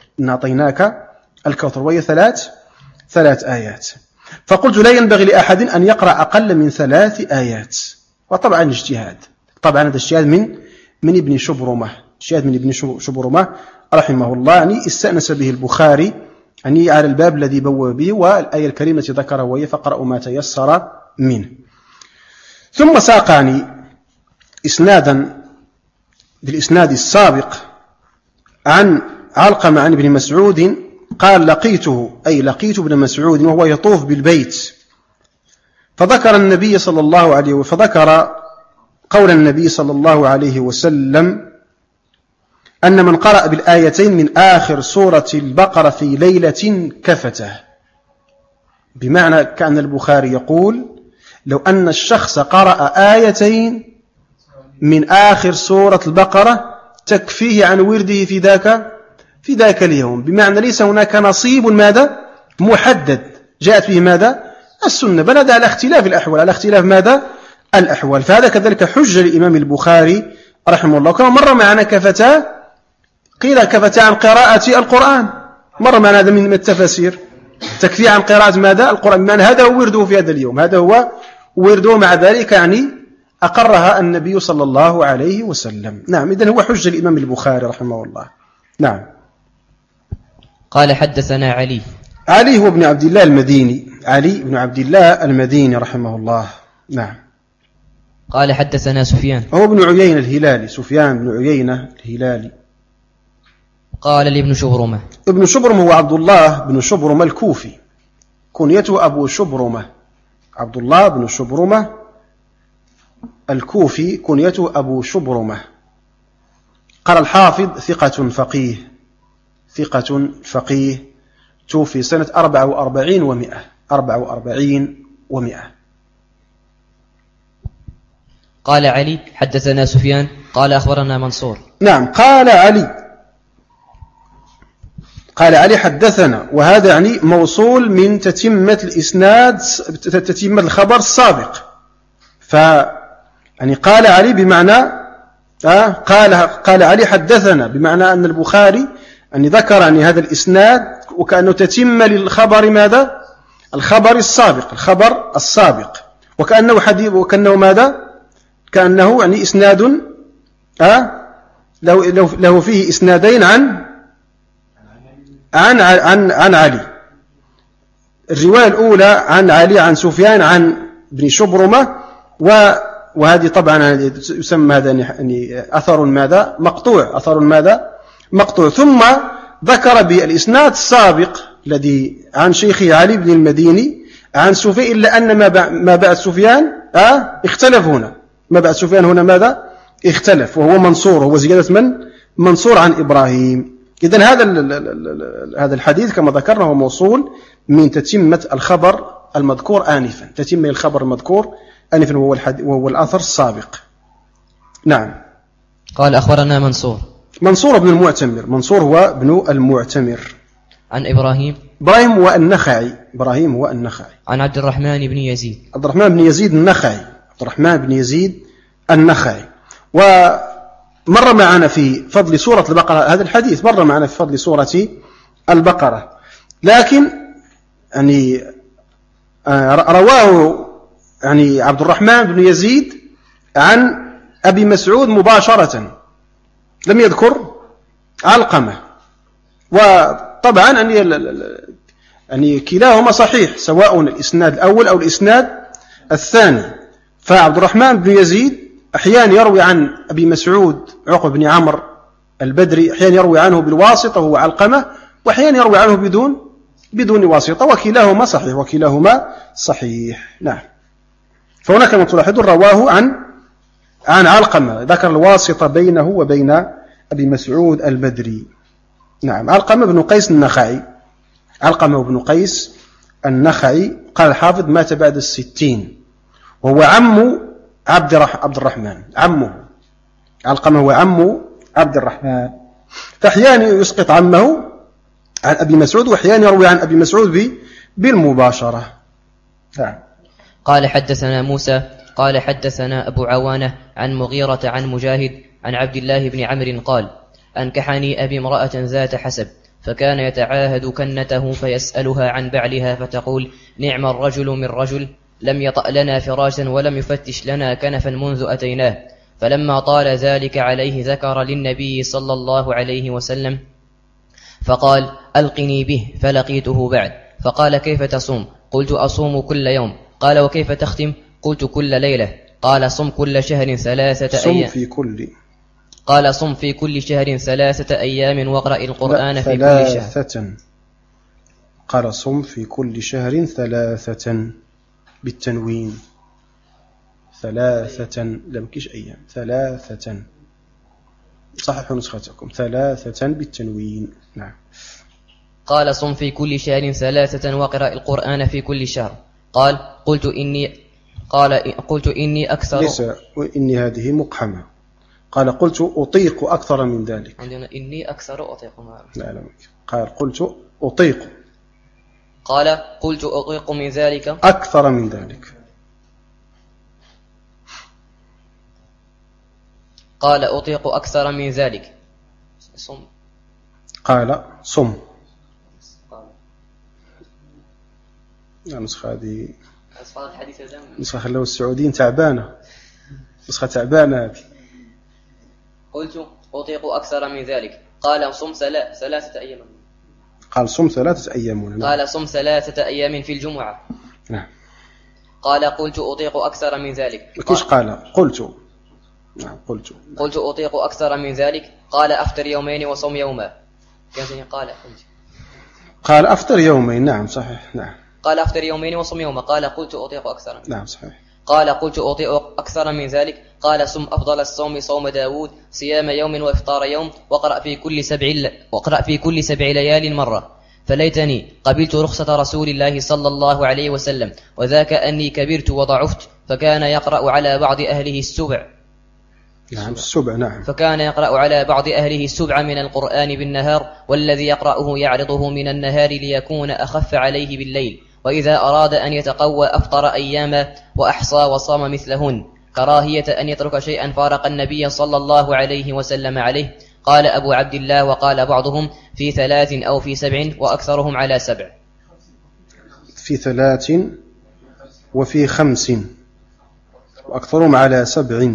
الكوثر وهي 3 آيات. فقلت لا ينبغي لأحد أن يقرأ أقل من 3 آيات. وطبعا اجتهاد. طبعا هذا اجتهاد من ابن شبرمة رحمه الله استأنس به البخاري على الباب الذي بوب به والآية الكريمة التي ذكرها وهي فاقرأوا ما تيسر منه. ثم ساقني إسنادا بالإسناد السابق عن علقمة عن ابن مسعود قال لقيته، أي لقيت ابن مسعود وهو يطوف بالبيت، فذكر النبي صلى الله عليه وسلم، فذكر قول النبي صلى الله عليه وسلم أن من قرأ بالآيتين من آخر سورة البقرة في ليلة كفته، بمعنى كأن البخاري يقول لو أن الشخص قرأ آيتين من آخر سورة البقرة تكفيه عن ورده في ذاك اليوم، بمعنى ليس هناك نصيب ماذا محدد جاءت به ماذا السنة، بل هذا على اختلاف الأحوال، على اختلاف ماذا الأحوال. فهذا كذلك حجة للإمام البخاري رحمه الله. كما مر معنا كفتا، قيل كفتا عن قراءة القرآن، مر معنا هذا من التفاسير، تكفي عن قراءة ماذا القرآن، بمعنى هذا هو ورده في هذا اليوم، هذا هو ورده، مع ذلك يعني أقرها النبي صلى الله عليه وسلم. نعم، إذن هو حجة الإمام البخاري رحمه الله. نعم. قال حدثنا علي هو ابن عبد الله المديني، علي بن عبد الله المديني رحمه الله. نعم. قال حدثنا سفيان هو ابن عيينة الهلالي، سفيان بن عيينة الهلالي. قال لابن شبرمة، ابن شبرمة هو عبد الله بن شبرمة الكوفي، كنيته أبو شبرمة، عبد الله بن شبرمة الكوفي، كنيته أبو شبرمة. قال الحافظ ثقة فقيه، توفي سنة 44 و100. قال علي حدثنا سفيان قال أخبرنا منصور. نعم، قال علي حدثنا، وهذا يعني موصول من تتمة الإسناد، تتمة الخبر السابق. يعني قال علي بمعنى قال علي حدثنا، بمعنى أن البخاري أن ذكر عن هذا الإسناد وكأنه تتم للخبر ماذا الخبر السابق، وكأنه حديث، وكأنه ماذا كأنه يعني إسناد له فيه إسنادين عن علي. الرواية الأولى عن علي عن سفيان عن ابن شبرمة، وهذه طبعا يسمى هذا يعني أثر مقطوع، ثم ذكر بالإسناد السابق الذي عن شيخه علي بن المديني عن سفيان، إلا أن ما بعد سفيان اختلف هنا، ما بعد سفيان هنا ماذا اختلف، وهو منصور، هو زيادة منصور عن إبراهيم. إذن هذا الحديث كما ذكرنا هو موصول من تتمة الخبر المذكور آنفا، تتمة الخبر المذكور آنفا، وهو الأثر السابق. نعم. قال أخبرنا منصور بن المعتمر، منصور هو ابن المعتمر. عن إبراهيم هو النخعي، عن عبد الرحمن بن يزيد النخعي. ومر معنا في فضل سورة البقرة، هذا الحديث مر معنا في فضل سورة البقرة، لكن يعني رواه يعني عبد الرحمن بن يزيد عن أبي مسعود مباشرة، لم يذكر علقمة. وطبعا يعني كلاهما صحيح، سواء الإسناد الأول أو الإسناد الثاني. فعبد الرحمن بن يزيد أحيانا يروي عن أبي مسعود عقبة بن عمرو البدري، أحيانا يروي عنه بالواسطة وهو علقمة، وأحيانا يروي عنه بدون واسطة، وكلاهما صحيح. نعم. فهناك من تلاحظون رواه عن علقمة، ذكر الواسطة بينه وبين أبي مسعود البدري. نعم. علقمة بن قيس النخعي، قال الحافظ مات بعد 60، وهو عم عبد الرحمن، عمه علقمة هو عم عبد الرحمن، فأحيانا يسقط عمه عن أبي مسعود، وأحيانا يروي عن أبي مسعود بالمباشرة. نعم. قال حدثنا موسى قال حدثنا أبو عوانة عن مغيرة عن مجاهد عن عبد الله بن عمرو قال أنكحني أبي امرأة ذات حسب، فكان يتعاهد كنته فيسألها عن بعلها، فتقول نعم الرجل من رجل، لم يطأ لنا فراشا ولم يفتش لنا كنفا منذ أتيناه. فلما طال ذلك عليه ذكر للنبي صلى الله عليه وسلم، فقال ألقني به، فلقيته بعد، فقال كيف تصوم؟ قلت أصوم كل يوم. قال وكيف تختم؟ قلت كل ليلة. قال صم كل شهر 3 أيام. صم في كل قال صم في كل شهر 3 أيام واقرأ القرآن في كل شهر. قال صم في كل شهر 3 بالتنوين، 3 لم كيش أيام، 3 صححوا نسختكم 3 بالتنوين. نعم. قال صم في كل شهر 3 واقرأ القرآن في كل شهر. قال قلت إني أكثر، ليس وإني هذه مقحمة، قال قلت أطيق أكثر من ذلك. عندنا إني أكثر أطيق. لا قال قلت أطيق، قال قلت أطيق من ذلك أكثر من ذلك. قال أطيق أكثر من ذلك. صم. قال صم. النسخة هذه نسخة خلوا السعوديين تعبانة، نسخة تعبانة هذه. قلت أطيق أكثر من ذلك. قال صم 3 أيام. قال صم 3 أيام. قال صم 3 أيام في الجمعة. نعم. قال قلت أطيق أكثر من ذلك. كيش قال قلت. نعم قلت أطيق أكثر من ذلك. قال أفطر يومين وصم يوما. قال أفطر يومين. نعم صحيح. نعم. قال أفطر يومين وصم يوما. قال قلت أطيق أكثر. نعم صحيح. قال قلت أطيق أكثر من ذلك. قال صم أفضل الصوم صوم داود، صيام يوم وإفطار يوم، وقرأ في كل 7 ليال مرة. فليتني قبلت رخصة رسول الله صلى الله عليه وسلم، وذاك أني كبرت وضعفت، فكان يقرأ على بعض أهله السبع. نعم السبع. نعم. فكان يقرأ على بعض أهله السبع من القرآن بالنهار، والذي يقرأه يعرضه من النهار ليكون أخف عليه بالليل، وإذا أراد أن يتقوى أفطر أياما وأحصى وصام مثلهن، كراهية أن يترك شيئا فارق النبي صلى الله عليه وسلم عليه. قال أبو عبد الله: وقال بعضهم في 3 أو في 7 وأكثرهم على 7. في 3 وفي 5 وأكثرهم على 7.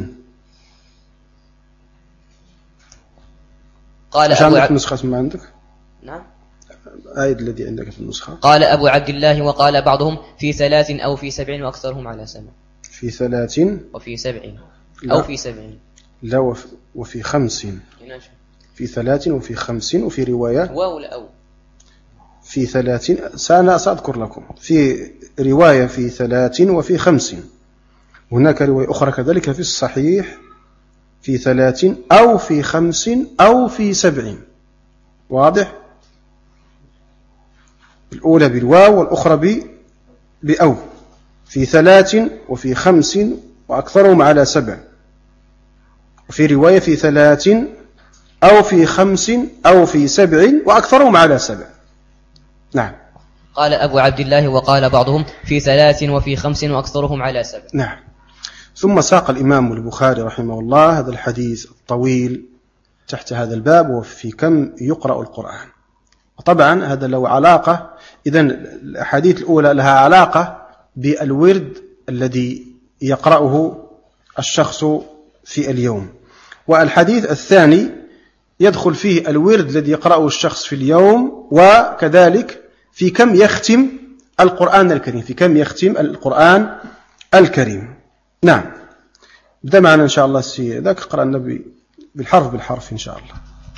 قال أبو عبد النسخة ما عندك؟ نعم. آية الذي عندك في النسخة. قال أبو عبد الله: وقال بعضهم في 3 أو في 7 وأكثرهم على 7. في 3 وفي 7 أو في 7. لا وفي 5. في 3 وفي 5 وفي رواية أو في 30. سأذكر لكم في رواية في 3 وفي 5. هناك رواية أخرى كذلك في الصحيح في 3 أو في 5 أو في 7. واضح؟ الأولى بالواو والأخرى بأو. في 3 وفي 5 وأكثرهم على 7. وفي رواية في 3 أو في 5 أو في 7 وأكثرهم على 7. نعم. قال أبو عبد الله: وقال بعضهم في 3 وفي 5 وأكثرهم على 7. نعم. ثم ساق الإمام البخاري رحمه الله هذا الحديث الطويل تحت هذا الباب، وفي كم يقرأ القرآن. وطبعا هذا له علاقة، إذن الأحاديث الأولى لها علاقة بالورد الذي يقرأه الشخص في اليوم، والحديث الثاني يدخل فيه الورد الذي يقرأه الشخص في اليوم، وكذلك في كم يختم القرآن الكريم، في كم يختم القرآن الكريم. نعم. بدأ معنا إن شاء الله ذاك قرأ النبي بالحرف إن شاء الله.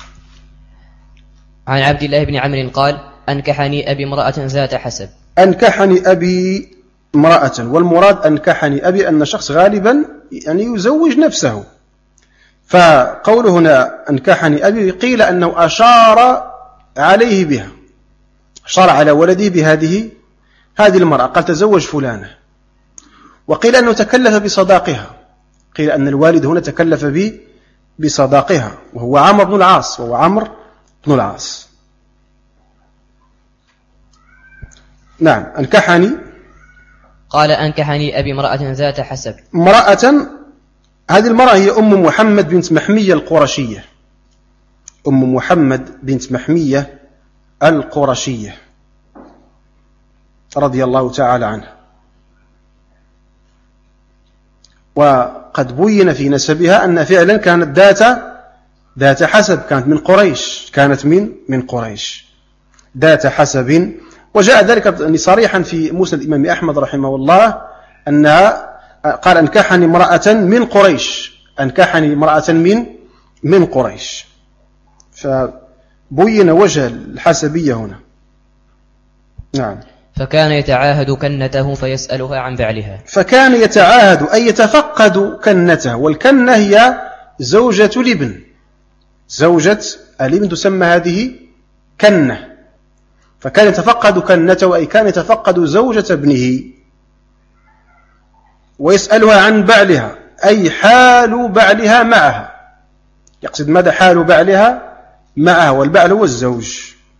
عن عبد الله بن عمرو قال: أنكحني أبي امرأة ذات حسب. أنكحني أبي امرأة، والمراد أنكحني أبي أن شخص غالبا يعني يزوج نفسه، فقوله هنا أنكحني أبي قيل أنه أشار عليه بها، أشار على ولده بهذه المرأة، قال تزوج فلانة. وقيل أنه تكلف بصداقها، قيل أن الوالد هنا تكلف بصداقها، وهو عمرو بن العاص. نعم. أنكحني، قال أنكحني أبي امرأة ذات حسب. امرأة، هذه المرأة هي أم محمد بنت محمية القرشية، أم محمد بنت محمية القرشية رضي الله تعالى عنها. وقد بين في نسبها أن فعلا كانت ذات حسب، كانت من قريش، من قريش ذات حسب. وجاء ذلك صريحا في مسند الإمام أحمد رحمه الله أنها قال: أنكحني امرأة من قريش، أنكحني امرأة من قريش. فبين وجه الحسبية هنا. نعم. فكان يتعاهد كنته فيسألها عن بعلها. فكان يتعاهد أي يتفقد كنته، والكنة هي زوجة الابن. زوجة الابن تسمى هذه كنة. فكان يتفقد كنته أي كان يتفقد زوجة ابنه ويسألها عن بعلها أي حال بعلها معها. يقصد ماذا حال بعلها معها، والبعل هو الزوج.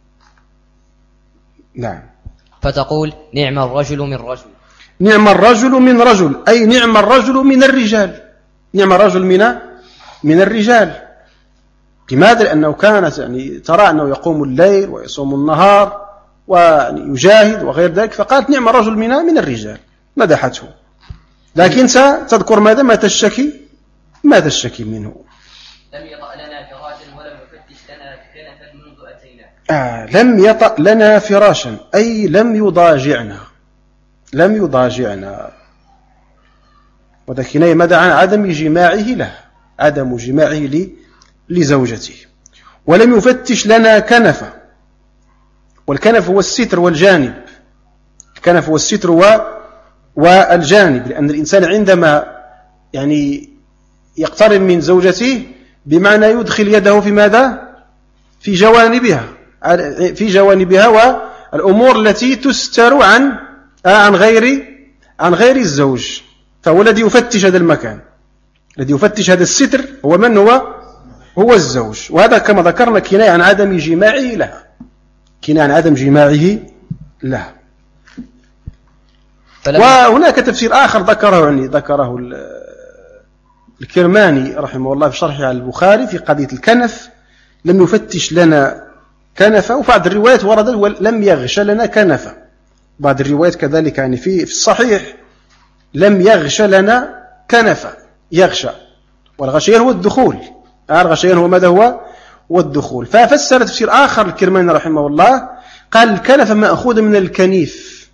نعم. فتقول نعم الرجل من رجل. نعم الرجل من رجل أي نعم الرجل من الرجال. نعم الرجل من الرجال. لماذا؟ لأنه كانت ترى أنه يقوم الليل ويصوم النهار ويجاهد وغير ذلك، فقالت نعم الرجل من الرجال، مدحته. لكن ستذكر ماذا؟ ما تشتكي منه. لم يطأ لنا فراشا ولم يفتش لنا كنفا منذ أتينا. لم يطأ لنا فراشا أي لم يضاجعنا. وذا كناية ماذا؟ عن عدم جماعه له، عدم جماعه لزوجته. ولم يفتش لنا كنفا، والكنف هو الستر والجانب. الكنف هو الستر والجانب، لأن الإنسان عندما يقترب من زوجته بمعنى يدخل يده في ماذا؟ في جوانبها والأمور التي تستر عن غير الزوج. فهو الذي يفتش هذا المكان، الذي يفتش هذا الستر هو من هو الزوج. وهذا كما ذكرنا كناية عن عدم جماعه لها. وهناك تفسير آخر ذكره الكرماني رحمه الله في شرحه على البخاري في قضية الكنف. لم يفتش لنا كنفة، وبعض الروايات وردت ولم يغش لنا كنفة. بعض الروايات كذلك في الصحيح لم يغش لنا كنفة. يغشى، والغشيان هو الدخول. الغشيان هو ماذا؟ هو الدخول. ففسر تفسير آخر الكرماني رحمه الله قال الكنفة مأخوذ من الكنيف،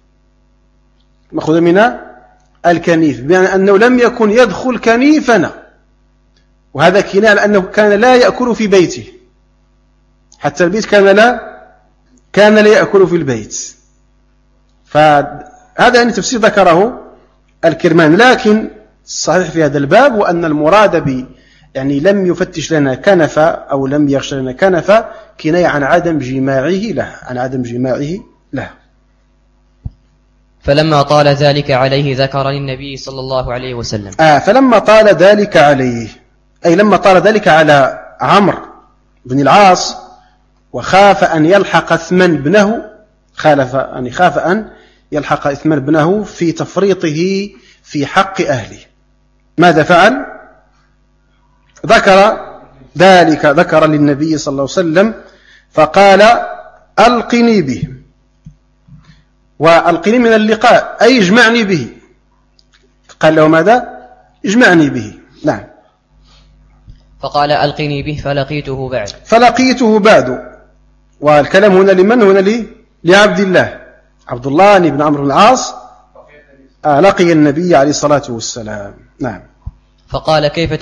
بمعنى أنه لم يكن يدخل كنيفنا. وهذا كناية على أنه كان لا يأكل في بيته، حتى البيت كان لا يأكل في البيت. فهذا تفسير ذكره الكرمان. لكن الصحيح في هذا الباب وأن المراد لم يفتش لنا كنفة أو لم يغش لنا كنفة كناية عن عدم جماعه له. فلما طال ذلك عليه ذكر للنبي صلى الله عليه وسلم. فلما طال ذلك عليه أي لما طال ذلك على عمرو بن العاص وخاف أن يلحق إثمان بنه، خاف أن يلحق إثمان بنه في تفريطه في حق أهله. ماذا فعل؟ ذكر للنبي صلى الله عليه وسلم فقال ألقني به. وألقني من اللقاء أي اجمعني به. قال له ماذا؟ اجمعني به. نعم. فقال ألقني به فلقيته بعد. والكلام هنا لمن؟ هنا لعبد الله بن عمرو بن العاص. لقي النبي عليه الصلاة والسلام. نعم. فقال كيف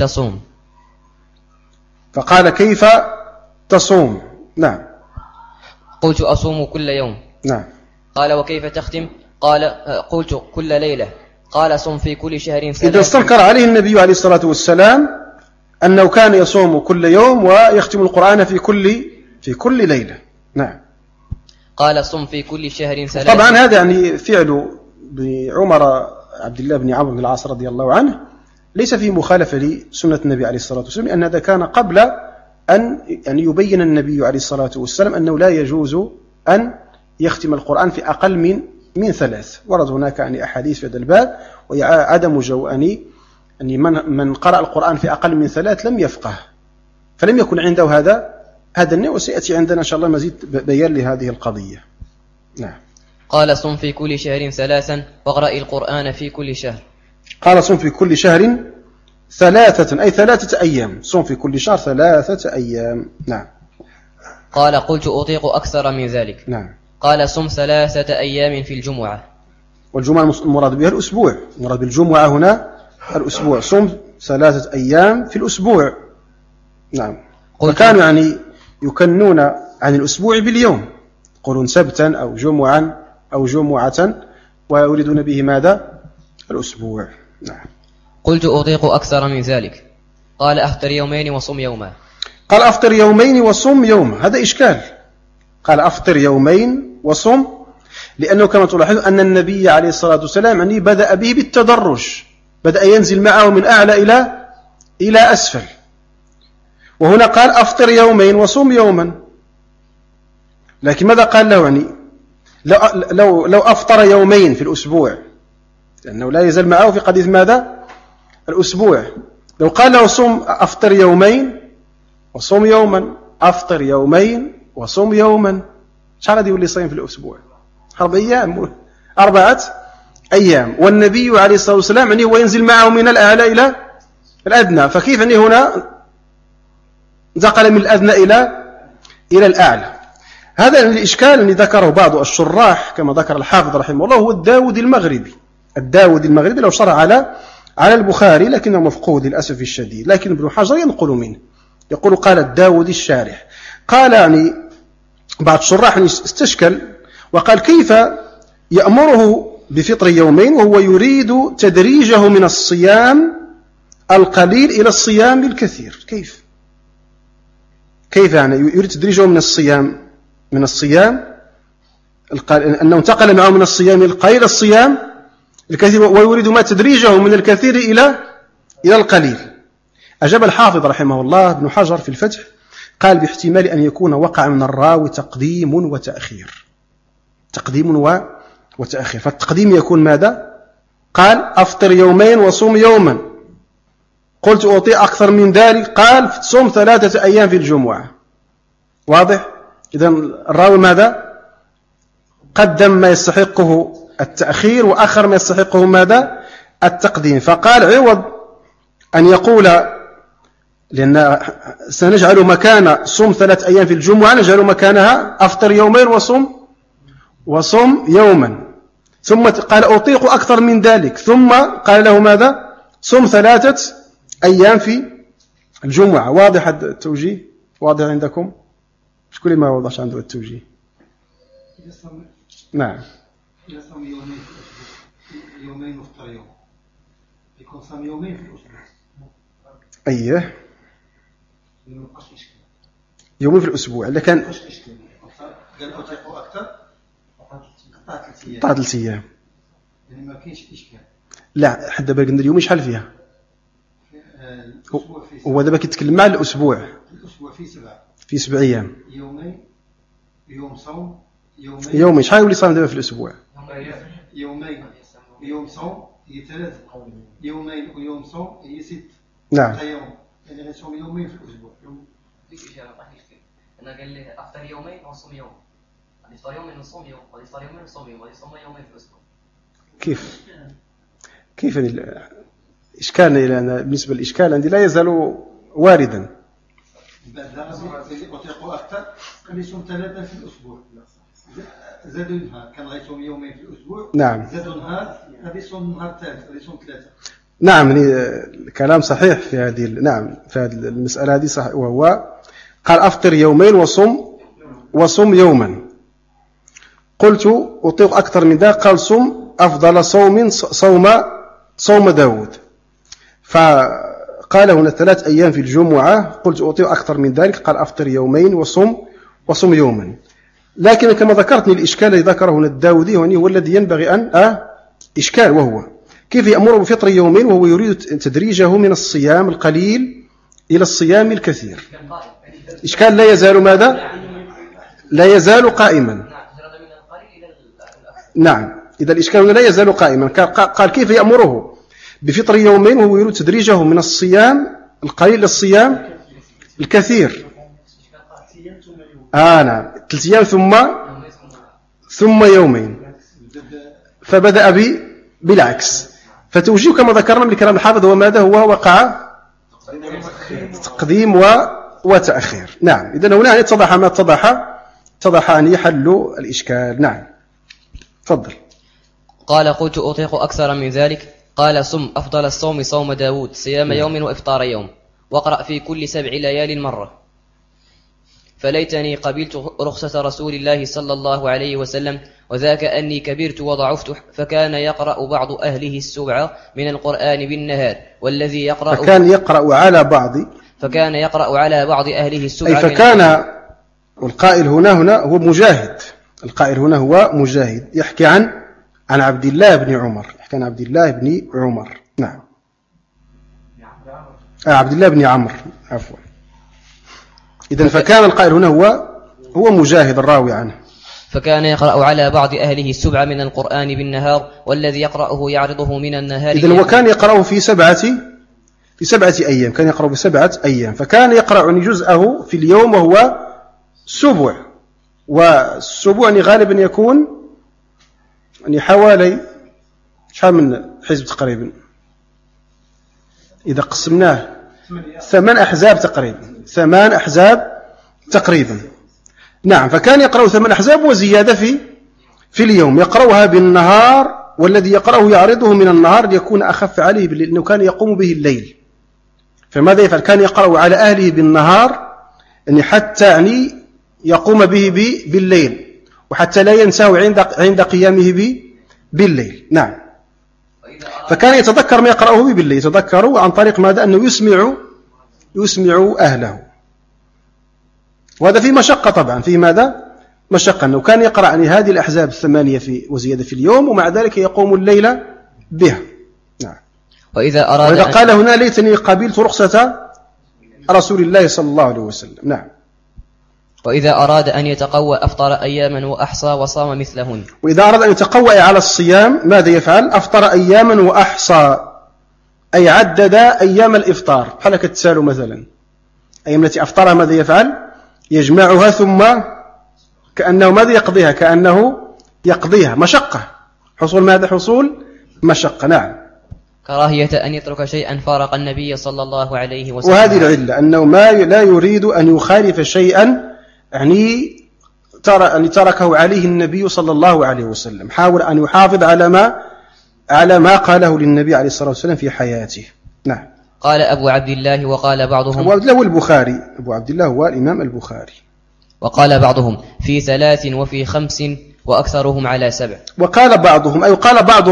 تصوم؟ نعم. قلت أصوم كل يوم. نعم. قال وكيف تختم؟ قلت كل ليلة. قال صم في كل شهر 3. إذا استنكر عليه النبي عليه الصلاة والسلام أنه كان يصوم كل يوم ويختم القرآن في كل ليلة. نعم. قال صم في كل شهر 3. طبعا هذا فعل عبد الله بن عمرو بن العاص رضي الله عنه ليس في مخالفة لسنة النبي عليه الصلاة والسلام، لأن هذا كان قبل أن يبين النبي عليه الصلاة والسلام أنه لا يجوز أن يختم القرآن في أقل من 3. ورد هناك أحاديث في هذا الباب، وهي عدم من قرأ القرآن في أقل من 3 لم يفقه، فلم يكن عنده هذا النوع. وسيأتي عندنا إن شاء الله مزيد بيان لهذه القضية. نعم. قال صم في كل شهر 3 واقرأ القرآن في كل شهر. قال صم في كل شهر 3 أي 3 أيام. صم في كل شهر 3 أيام. نعم. قال قلت أطيق أكثر من ذلك. نعم. قال صم 3 أيام في الجمعة. والجمعة المراد بها الأسبوع. المراد بالجمعة هنا الأسبوع. صم 3 أيام في الأسبوع. نعم. وكانوا يعني يكنون عن الأسبوع باليوم، يقولون سبتا أو جمعا أو جمعة، ويريدون به ماذا؟ الأسبوع. نعم. قلت أطيق أكثر من ذلك. قال أفطر يومين وصم يوما. قال أفطر يومين وصم يوما، هذا إشكال. قال أفطر يومين وصم، لأنه كما تلاحظ أن النبي عليه الصلاة والسلام يعني بدأ به بالتدرج، بدأ ينزل معه من أعلى إلى أسفل، وهنا قال أفطر يومين وصم يوما. لكن ماذا قال له؟ يعني لو أفطر يومين في الأسبوع، لأنه لا يزال معه في قضية ماذا؟ الأسبوع. لو قال له صم أفطر يومين وصم يوما، أفطر يومين وصم يوما، شحال غادي يولي صايم في الأسبوع؟ 4 أيام. والنبي عليه الصلاة والسلام يعني هو ينزل معه من الأعلى إلى الأدنى، فكيف يعني هنا انتقل من الأدنى إلى الأعلى؟ هذا الإشكال الذي ذكره بعض الشراح كما ذكر الحافظ رحمه الله هو الداودي المغربي لو شرع على البخاري، لكنه مفقود للأسف الشديد. لكن ابن حجر ينقل منه، يقول قال الداودي الشارح، قال يعني بعض الشراح استشكل وقال كيف يأمره بفطر يومين وهو يريد تدريجه من الصيام القليل إلى الصيام الكثير؟ كيف يعني يريد تدريجه من الصيام أنه انتقل معه من الصيام القليل إلى الصيام الكثير، ويريد ما تدريجه من الكثير إلى القليل؟ أجاب الحافظ رحمه الله ابن حجر في الفتح، قال باحتمال أن يكون وقع من الراوي تقديم وتأخير. فالتقديم يكون ماذا؟ قال أفطر يومين وصوم يوما. قلت أعطي أكثر من ذلك، قال صوم 3 أيام في الجمعة. واضح؟ إذن الراوي ماذا؟ قدم ما يستحقه التأخير وأخر ما يستحقه ماذا؟ التقديم. فقال عوض أن يقول لأن سنجعل مكان صوم 3 أيام في الجمعة نجعل مكانها أفطر يومين وصوم يوما. ثم قال أطيق أكثر من ذلك، ثم قال له ماذا؟ صوم 3 أيام في الجمعة. واضح التوجيه؟ واضح عندكم؟ شكون ما وضعش عنده التوجيه؟ نعم. إذا صام يومين وفطر يوم يكون صام يومين في الأسبوع. أيه، يومين في الأسبوع. اللي كان قال أطيق أكثر قطع 3 أيام، يعني ما كاينش إشكال. لا، حتى دابا قلنا اليوم شحال فيها؟ هو دابا كيتكلم مع الأسبوع في 7 أيام. يوم صوم يومين. شحال يولي صام دابا في الأسبوع؟ يوم صوم هي 3، يومين ويوم صوم هي 6. نعم. يوم يعني غيصوم يومين في الأسبوع. ديك الإشارة أنا قال لي أفطر يومين وصوم يوم، غادي يفطر يومين وصوم يوم، غادي يفطر يومين وصوم يوم، غادي يصوم يومين في الأسبوع. كيف الإشكال بالنسبة للإشكال عندي لا يزال واردا. أطيق أكثر قال يصوم 3 في الأسبوع، زادوا نهار كان غيصوم يومين في الأسبوع. نعم. زادوا نهار غادي يصوم نهار ثالث، غادي يصوم 3. نعم، الكلام صحيح في هذه في هذه المسألة هذه صحيح، وهو قال أفطر يومين وصم يوما. قلت أطيق أكثر من ذلك، قال صم أفضل صوم داود. فقال هنا 3 أيام في الجمعة. قلت أطيق أكثر من ذلك، قال أفطر يومين وصم يوما. لكن كما ذكرتني الإشكال الذي ذكره هنا الداودي هو الذي ينبغي أن إشكال، وهو كيف يأمر بفطر يومين وهو يريد تدريجه من الصيام القليل إلى الصيام الكثير. إشكال لا يزال ماذا؟ لا يزال قائما. نعم، إذا الإشكال لا يزال قائما. قال كيف يأمره بفطر يومين وهو يريد تدريجه من الصيام القليل إلى الصيام الكثير. نعم، 3 أيام ثم يومين. فبدأ بالعكس. فتوجيه كما ذكرنا من كلام الحافظ هو ماذا؟ هو وقع تقديم وتأخير. نعم، إذن هنا اتضح ما اتضح أن يحل الإشكال. نعم، تفضل. قال قلت أطيق أكثر من ذلك، قال صم أفضل الصوم صوم داود، صيام يوم وإفطار يوم. واقرأ في كل 7 ليال مرة. فليتني قبلت رخصة رسول الله صلى الله عليه وسلم، وذاك أني كبرت وضعفت. فكان يقرأ بعض أهله السبع من القرآن بالنهار، والذي يقرأ فكان يقرأ على بعض أهله السبع. أي فكان، والقائل هنا هو مجاهد، القائل هنا هو مجاهد يحكي عن عبد الله بن عمر، يحكي عن عبد الله بن عمر. نعم، عبد الله بن عمرو، عفوا. إذن فكان القائل هنا هو مجاهد الراوي عنه. فكان يقرأ على بعض أهله السبع من القرآن بالنهار، والذي يقرأه يعرضه من النهار. إذن وكان يقرأه في 7 أيام، كان يقرأ ب7 أيام، فكان يقرأ جزءه في اليوم وهو سبع، والسبوع غالبا يكون حوالي شحال من حزب تقريبا، إذا قسمناه 8 أحزاب تقريبا. نعم، فكان يقرأ 8 أحزاب وزيادة في اليوم، يقرأها بالنهار، والذي يقرأه يعرضه من النهار ليكون أخف عليه لأنه كان يقوم به الليل. فماذا يفعل؟ كان يقرأ على أهله بالنهار حتى يقوم به بالليل، وحتى لا ينساه عند قيامه بالليل. نعم، فكان يتذكر ما يقرأه به بالليل، يتذكر عن طريق ماذا؟ أنه يسمع أهله. وهذا فيه مشقة طبعا، فيه ماذا؟ مشقة، أنه كان يقرأ هذه الأحزاب 8 وزيادة في اليوم، ومع ذلك يقوم الليل بها. نعم. وإذا قال هنا ليتني قبلت رخصة رسول الله صلى الله عليه وسلم. نعم. وإذا أراد أن يتقوى أفطر أياما وأحصى وصام مثلهن. وإذا أراد أن يتقوى على الصيام ماذا يفعل؟ أفطر أياما وأحصى، أي عدد أيام الإفطار. حلقة تسالوا مثلا، أيام التي أفطرها ماذا يفعل؟ يجمعها، ثم كأنه ماذا يقضيها؟ كأنه يقضيها مشقة، حصول ماذا؟ حصول مشقة. نعم. كراهية أن يترك شيئا فارق النبي صلى الله عليه وسلم. وهذه العلة، أنه لا يريد أن يخالف شيئا تركه عليه النبي صلى الله عليه وسلم، حاول أن يحافظ على ما قاله للنبي عليه الصلاة والسلام في حياته. نعم. قال أبو عبد الله، وقال بعضهم أبو عبد الله هو البخاري، أبو عبد الله هو الإمام البخاري. وقال بعضهم في 3 وفي 5 وأكثرهم على 7. وقال بعضهم، أي قال بعض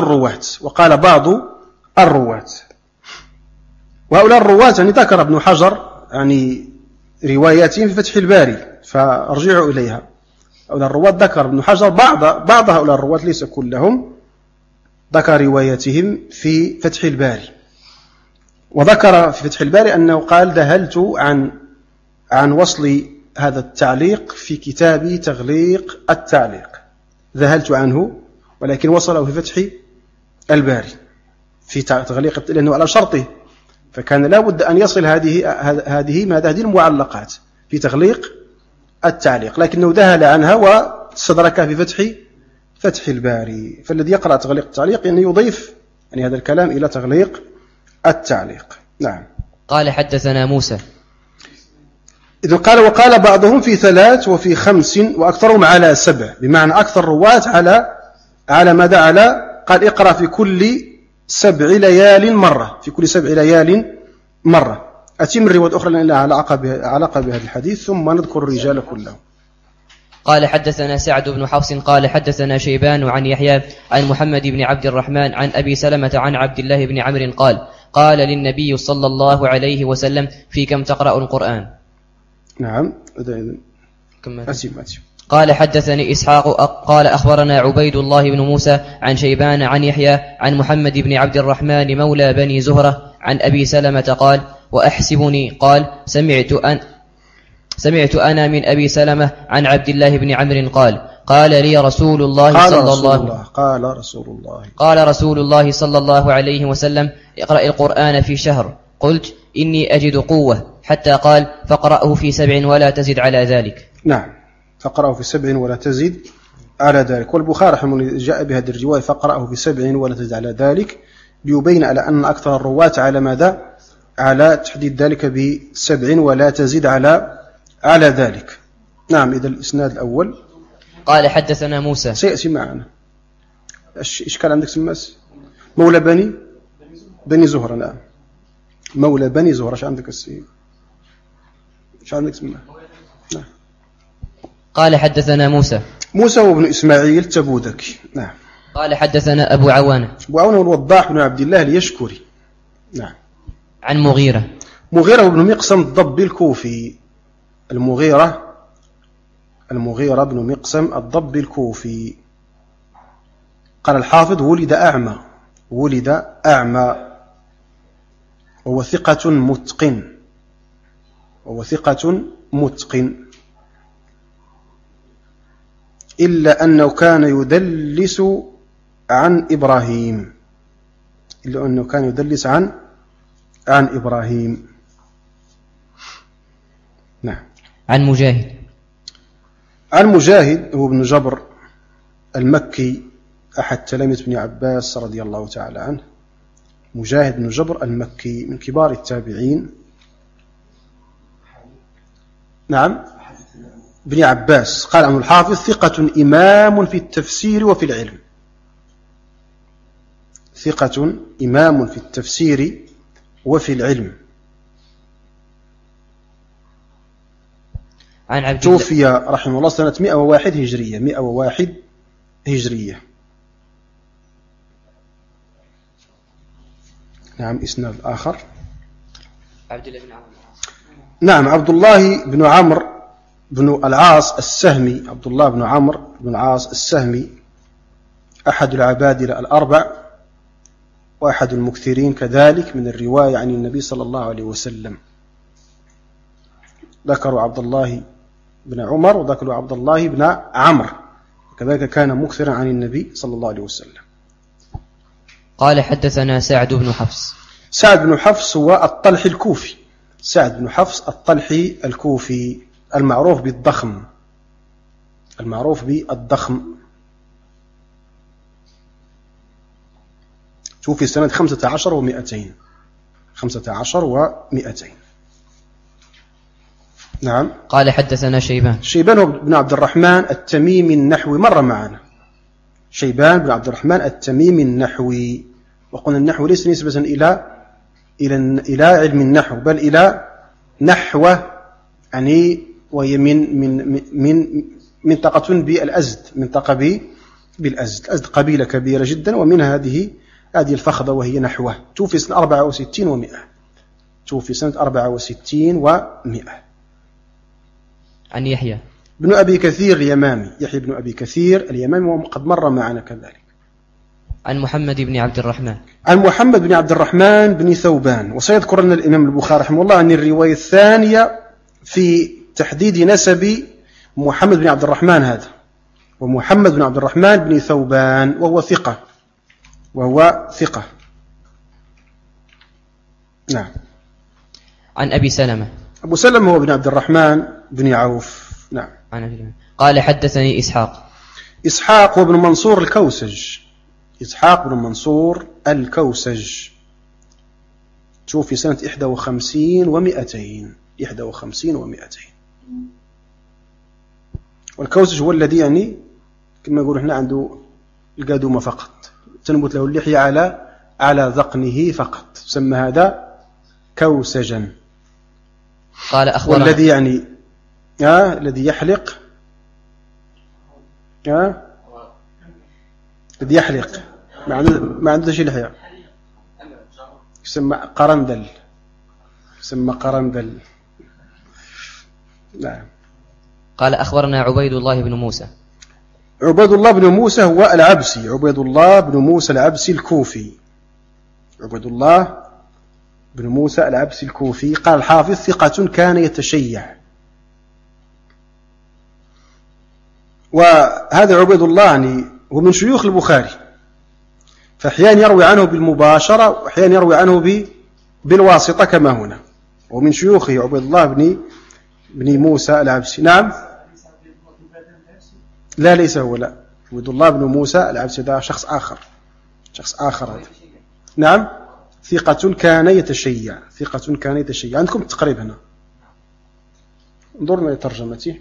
الرواة، وهؤلاء الرواة ذكر ابن حجر رواياتهم في فتح الباري، فارجعوا إليها. هؤلاء الرواة ذكر ابن حجر بعض هؤلاء الرواة، ليس كلهم، ذكر رواياتهم في فتح الباري. وذكر في فتح الباري أنه قال ذهلت عن وصل هذا التعليق في كتاب تغليق التعليق، ذهلت عنه، ولكن وصله في فتح الباري في تغليق، لأنه على شرطه، فكان لا بد أن يصل هذه المعلقات في تغليق التعليق، لكنه ذهل عنها واستدركها في فتح الباري. فالذي يقرأ تغليق التعليق يضيف هذا الكلام إلى تغليق التعليق. نعم. قال حدثنا موسى. إذن قال وقال بعضهم في 3 وفي 5 وأكثرهم على 7، بمعنى أكثر الرواة على ماذا؟ قال اقرأ في كل 7 ليال مرة، في كل 7 ليال مرة. أتم الروايات الأخرى لأن لها علاقة بهذا الحديث، ثم نذكر الرجال كلهم. قال حدثنا سعد بن حفص قال حدثنا شيبان عن يحيى عن محمد بن عبد الرحمن عن أبي سلمة عن عبد الله بن عمرو قال للنبي صلى الله عليه وسلم في كم تقرأ القرآن؟ نعم. قال حدثني إسحاق قال أخبرنا عبيد الله بن موسى عن شيبان عن يحيى عن محمد بن عبد الرحمن مولى بني زهرة عن أبي سلمة قال وأحسبني قال سمعت أنا من أبي سلمة عن عبد الله بن عمرو قال لي رسول الله رسول الله صلى الله عليه وسلم اقرأ القرآن في شهر. قلت إني أجد قوة، حتى قال فاقرأه في 7 ولا تزد على ذلك. نعم، فاقرأه في 7 ولا تزد على ذلك. والبخاري رحمه الله جاء بهذه الرواية فاقرأه في 7 ولا تزد على ذلك، ليبين على أن أكثر الرواة على ماذا؟ على تحديد ذلك ب7 ولا تزد على ذلك. نعم. إذا الإسناد الأول قال حدثنا موسى، سيأتي معنا. إشكال عندك سماس مولى بني زهرة. نعم. مولى بني زهرة. ايش عندك السيد؟ ايش عندك اسمه؟ نعم. قال حدثنا موسى وابن إسماعيل تبوذكي. نعم. قال حدثنا أبو عوانة الوضاح بن عبد الله اليشكري. نعم. عن مغيرة بن مقسم الضبي الكوفي. المغيرة بن مقسم الضبي الكوفي. قال الحافظ ولد أعمى وهو ثقة متقن إلا أنه كان يدلس عن إبراهيم. نعم. عن مجاهد هو ابن جبر المكي أحد تلاميذ ابن عباس رضي الله تعالى عنه. مجاهد بن جبر المكي من كبار التابعين. نعم. ابن عباس قال عنه الحافظ ثقة إمام في التفسير وفي العلم. ثقة إمام في التفسير وفي العلم. عن عبد توفي رحمه الله سنة 101 هجرية. نعم. إسناد الآخر عبد الله بن عمرو. نعم. عبد الله بن عمرو بن العاص السهمي. عبد الله بن عمرو بن العاص السهمي أحد العبادلة الأربع وأحد المكثرين كذلك من الرواية عن النبي صلى الله عليه وسلم. ذكروا عبد الله بن عمر وذكروا عبد الله بن عمرو، كذلك كان مكثرا عن النبي صلى الله عليه وسلم. قال حدثنا سعد بن حفص. سعد بن حفص هو الطلحي الكوفي. سعد بن حفص الطلحي الكوفي المعروف بالضخم. توفي سنة 15 و200. نعم. قال حدثنا شيبان بن عبد الرحمن التميمي النحوي مر معنا. شيبان بن عبد الرحمن التميمي النحوي. وقلنا النحو ليس نسبة إلى علم النحو بل إلى نحوه، يعني وهي من منطقة بالأزد، منطقة بالأزد. الأزد قبيلة كبيرة جدا ومنها هذه الفخذة وهي نحوه. توفي سنة 64 و100. عن يحيى بن أبي كثير اليمامي. يحيى بن أبي كثير اليمامي وقد مر معنا كذلك. عن محمد بن عبد الرحمن بن ثوبان. وسيذكر لنا الإمام البخاري رحمه الله عن الرواية الثانية في تحديد نسب محمد بن عبد الرحمن هذا، ومحمد بن عبد الرحمن بن ثوبان وهو ثقة. نعم. عن أبي سلمة. أبو سلمة هو بن عبد الرحمن بن عوف. نعم. قال حدثني إسحاق وابن منصور الكوسج. شوف في سنة 51 و200. والكوسج هو الذي يعني كما يقول احنا عنده القادومة فقط، تنبت له اللحية على ذقنه فقط، سمى هذا كوسجا. قال أخبرنا والذي يعني الذي يحلق الذي يحلق ما عنده شيء لحية يسمى قرندل. نعم. قال أخبرنا عبيد الله بن موسى. عبيد الله بن موسى هو العبسي. عبيد الله بن موسى العبسي الكوفي. عبيد الله بن موسى العبسي الكوفي. قال الحافظ ثقة كان يتشيع. وهذا عبيد الله يعني هو من شيوخ البخاري، فأحيانا يروي عنه بالمباشرة وأحيانا يروي عنه بالواسطة كما هنا. ومن شيوخه عبيد الله بن موسى العبسي. نعم. لا ليس هو، لا. عبيد الله بن موسى العبسي ده شخص آخر هذا. نعم. ثقة كان يتشيع. عندكم التقريب هنا، انظرنا لترجمته.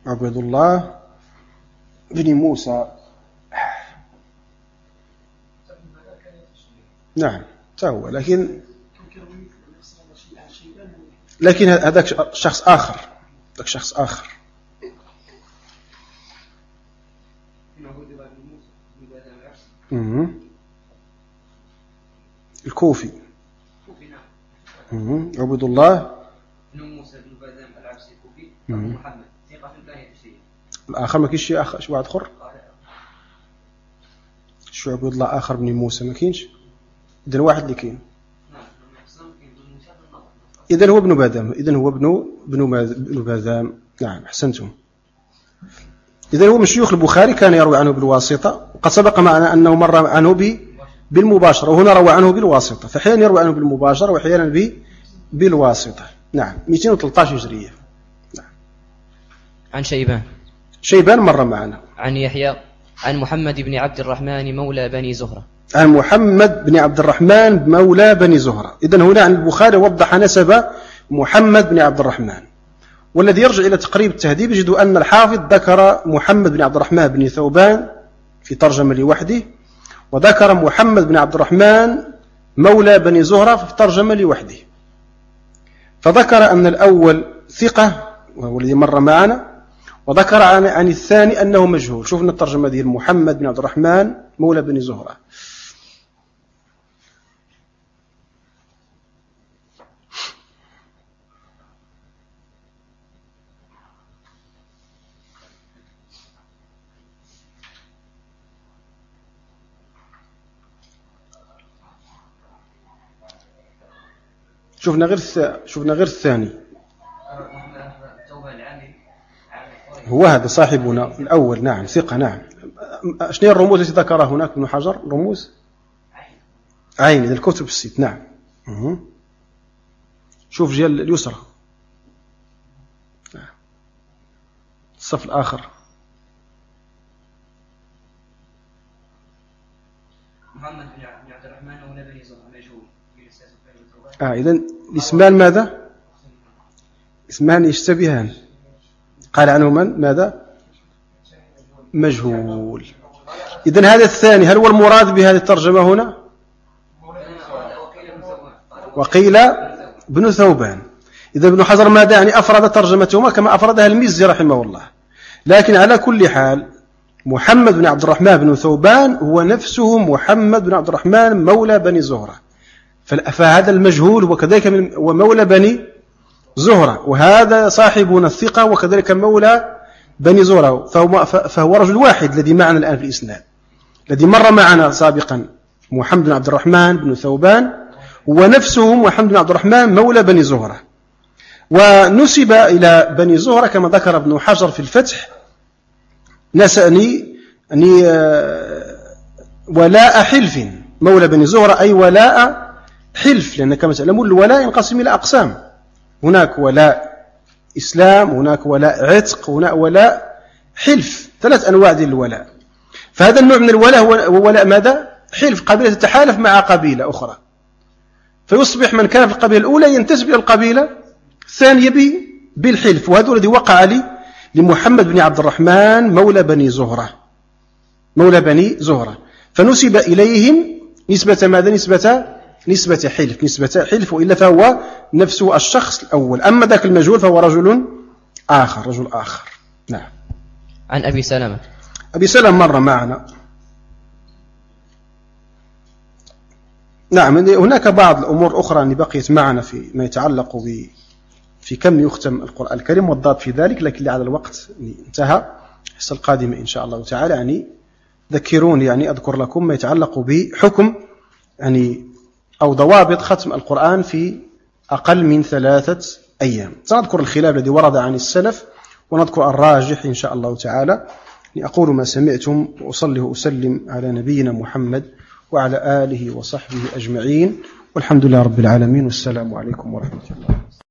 عبيد الله بن موسى. نعم هو، لكن هذاك شخص آخر، الكوفي. عبد الله بن موسى بن بازام العبسي الكوفي. محمد ثقة لا يشتهي. الآخر ما كاينش شي واحد آخر؟ شو عبد الله آخر بن موسى ما كاينش؟ إذن واحد اللي كاين. إذن هو ابن بازام، ابن بازام. نعم أحسنتم. إذن هو من شيوخ البخاري، كان يروي عنه بالواسطة، وقد سبق معنا أنه مر عنه بالمباشرة، وهنا روى عنه بالواسطة، فأحيانا يروي عنه بالمباشرة وأحيانا بالواسطة. نعم 213 هجرية. نعم. عن شيبان مر معنا. عن يحيى عن محمد بن عبد الرحمن مولى بني زهرة. عن محمد بن عبد الرحمن مولى بني زهرة. إذن هنا عن البخاري وضح نسب محمد بن عبد الرحمن، والذي يرجع إلى تقريب التهذيب يجد أن الحافظ ذكر محمد بن عبد الرحمن بن ثوبان في ترجمة لوحده، وذكر محمد بن عبد الرحمن مولى بني زهرة في ترجمة لوحده، فذكر أن الأول ثقة وهو الذي مر معنا، وذكر عن الثاني أنه مجهول. شوفنا الترجمة دي محمد بن عبد الرحمن مولى بني زهرة. شوفنا غير الثاني، هو هذا صاحبنا الأول. نعم ثقة. نعم. شنو الرموز التي ذكرها هناك ابن حجر؟ رموز عين إذا الكتب الست. نعم. شوف جهة اليسرى، الصف الآخر. محمد بن عبد الرحمن مولى بني زهرة مجهول. إذن الاسمان ماذا؟ اسمان يشتبهان. قال عنه من؟ ماذا؟ مجهول. إذن هذا الثاني هل هو المراد بهذه الترجمة هنا؟ وقيل ابن ثوبان. إذا ابن حجر ماذا يعني؟ أفرد ترجمتهما كما أفردها المزي رحمه الله. لكن على كل حال محمد بن عبد الرحمن بن ثوبان هو نفسه محمد بن عبد الرحمن مولى بني زهرة، فهذا المجهول وكذلك هو مولى بني زهرة، وهذا صاحبنا الثقة وكذلك مولى بني زهرة، فهو رجل واحد الذي معنا الآن في الإسناد. الذي مر معنا سابقا محمد بن عبد الرحمن بن ثوبان هو نفسه محمد بن عبد الرحمن مولى بني زهرة، ونسب إلى بني زهرة كما ذكر ابن حجر في الفتح ولاء حلف. مولى بني زهرة أي ولاء حلف، لأن كما تعلمون الولاء ينقسم إلى أقسام، هناك ولاء إسلام، هناك ولاء عتق، هناك ولاء حلف، 3 أنواع ديال الولاء. فهذا النوع من الولاء هو ولاء ماذا؟ حلف، قبيلة تتحالف مع قبيلة أخرى، فيصبح من كان في القبيلة الأولى ينتسب إلى القبيلة الثانية بالحلف، وهذا الذي وقع لمحمد بن عبد الرحمن مولى بني زهرة، فنسب إليهم نسبة ماذا؟ نسبة حلف، وإلا فهو نفسه الشخص الأول. أما ذاك المجهول فهو رجل آخر. نعم. عن أبي سلمة مر معنا. نعم. هناك بعض الأمور الأخرى اللي بقيت معنا في ما يتعلق في كم يختم القرآن الكريم والضابط في ذلك، لكن على الوقت انتهى. الحصة القادمة إن شاء الله تعالى ذكروني أذكر لكم ما يتعلق بحكم أو ضوابط ختم القرآن في أقل من 3 أيام. سنذكر الخلاف الذي ورد عن السلف ونذكر الراجح إن شاء الله تعالى. أقول ما سمعتم وأصلي وأسلم على نبينا محمد وعلى آله وصحبه أجمعين، والحمد لله رب العالمين، والسلام عليكم ورحمة الله.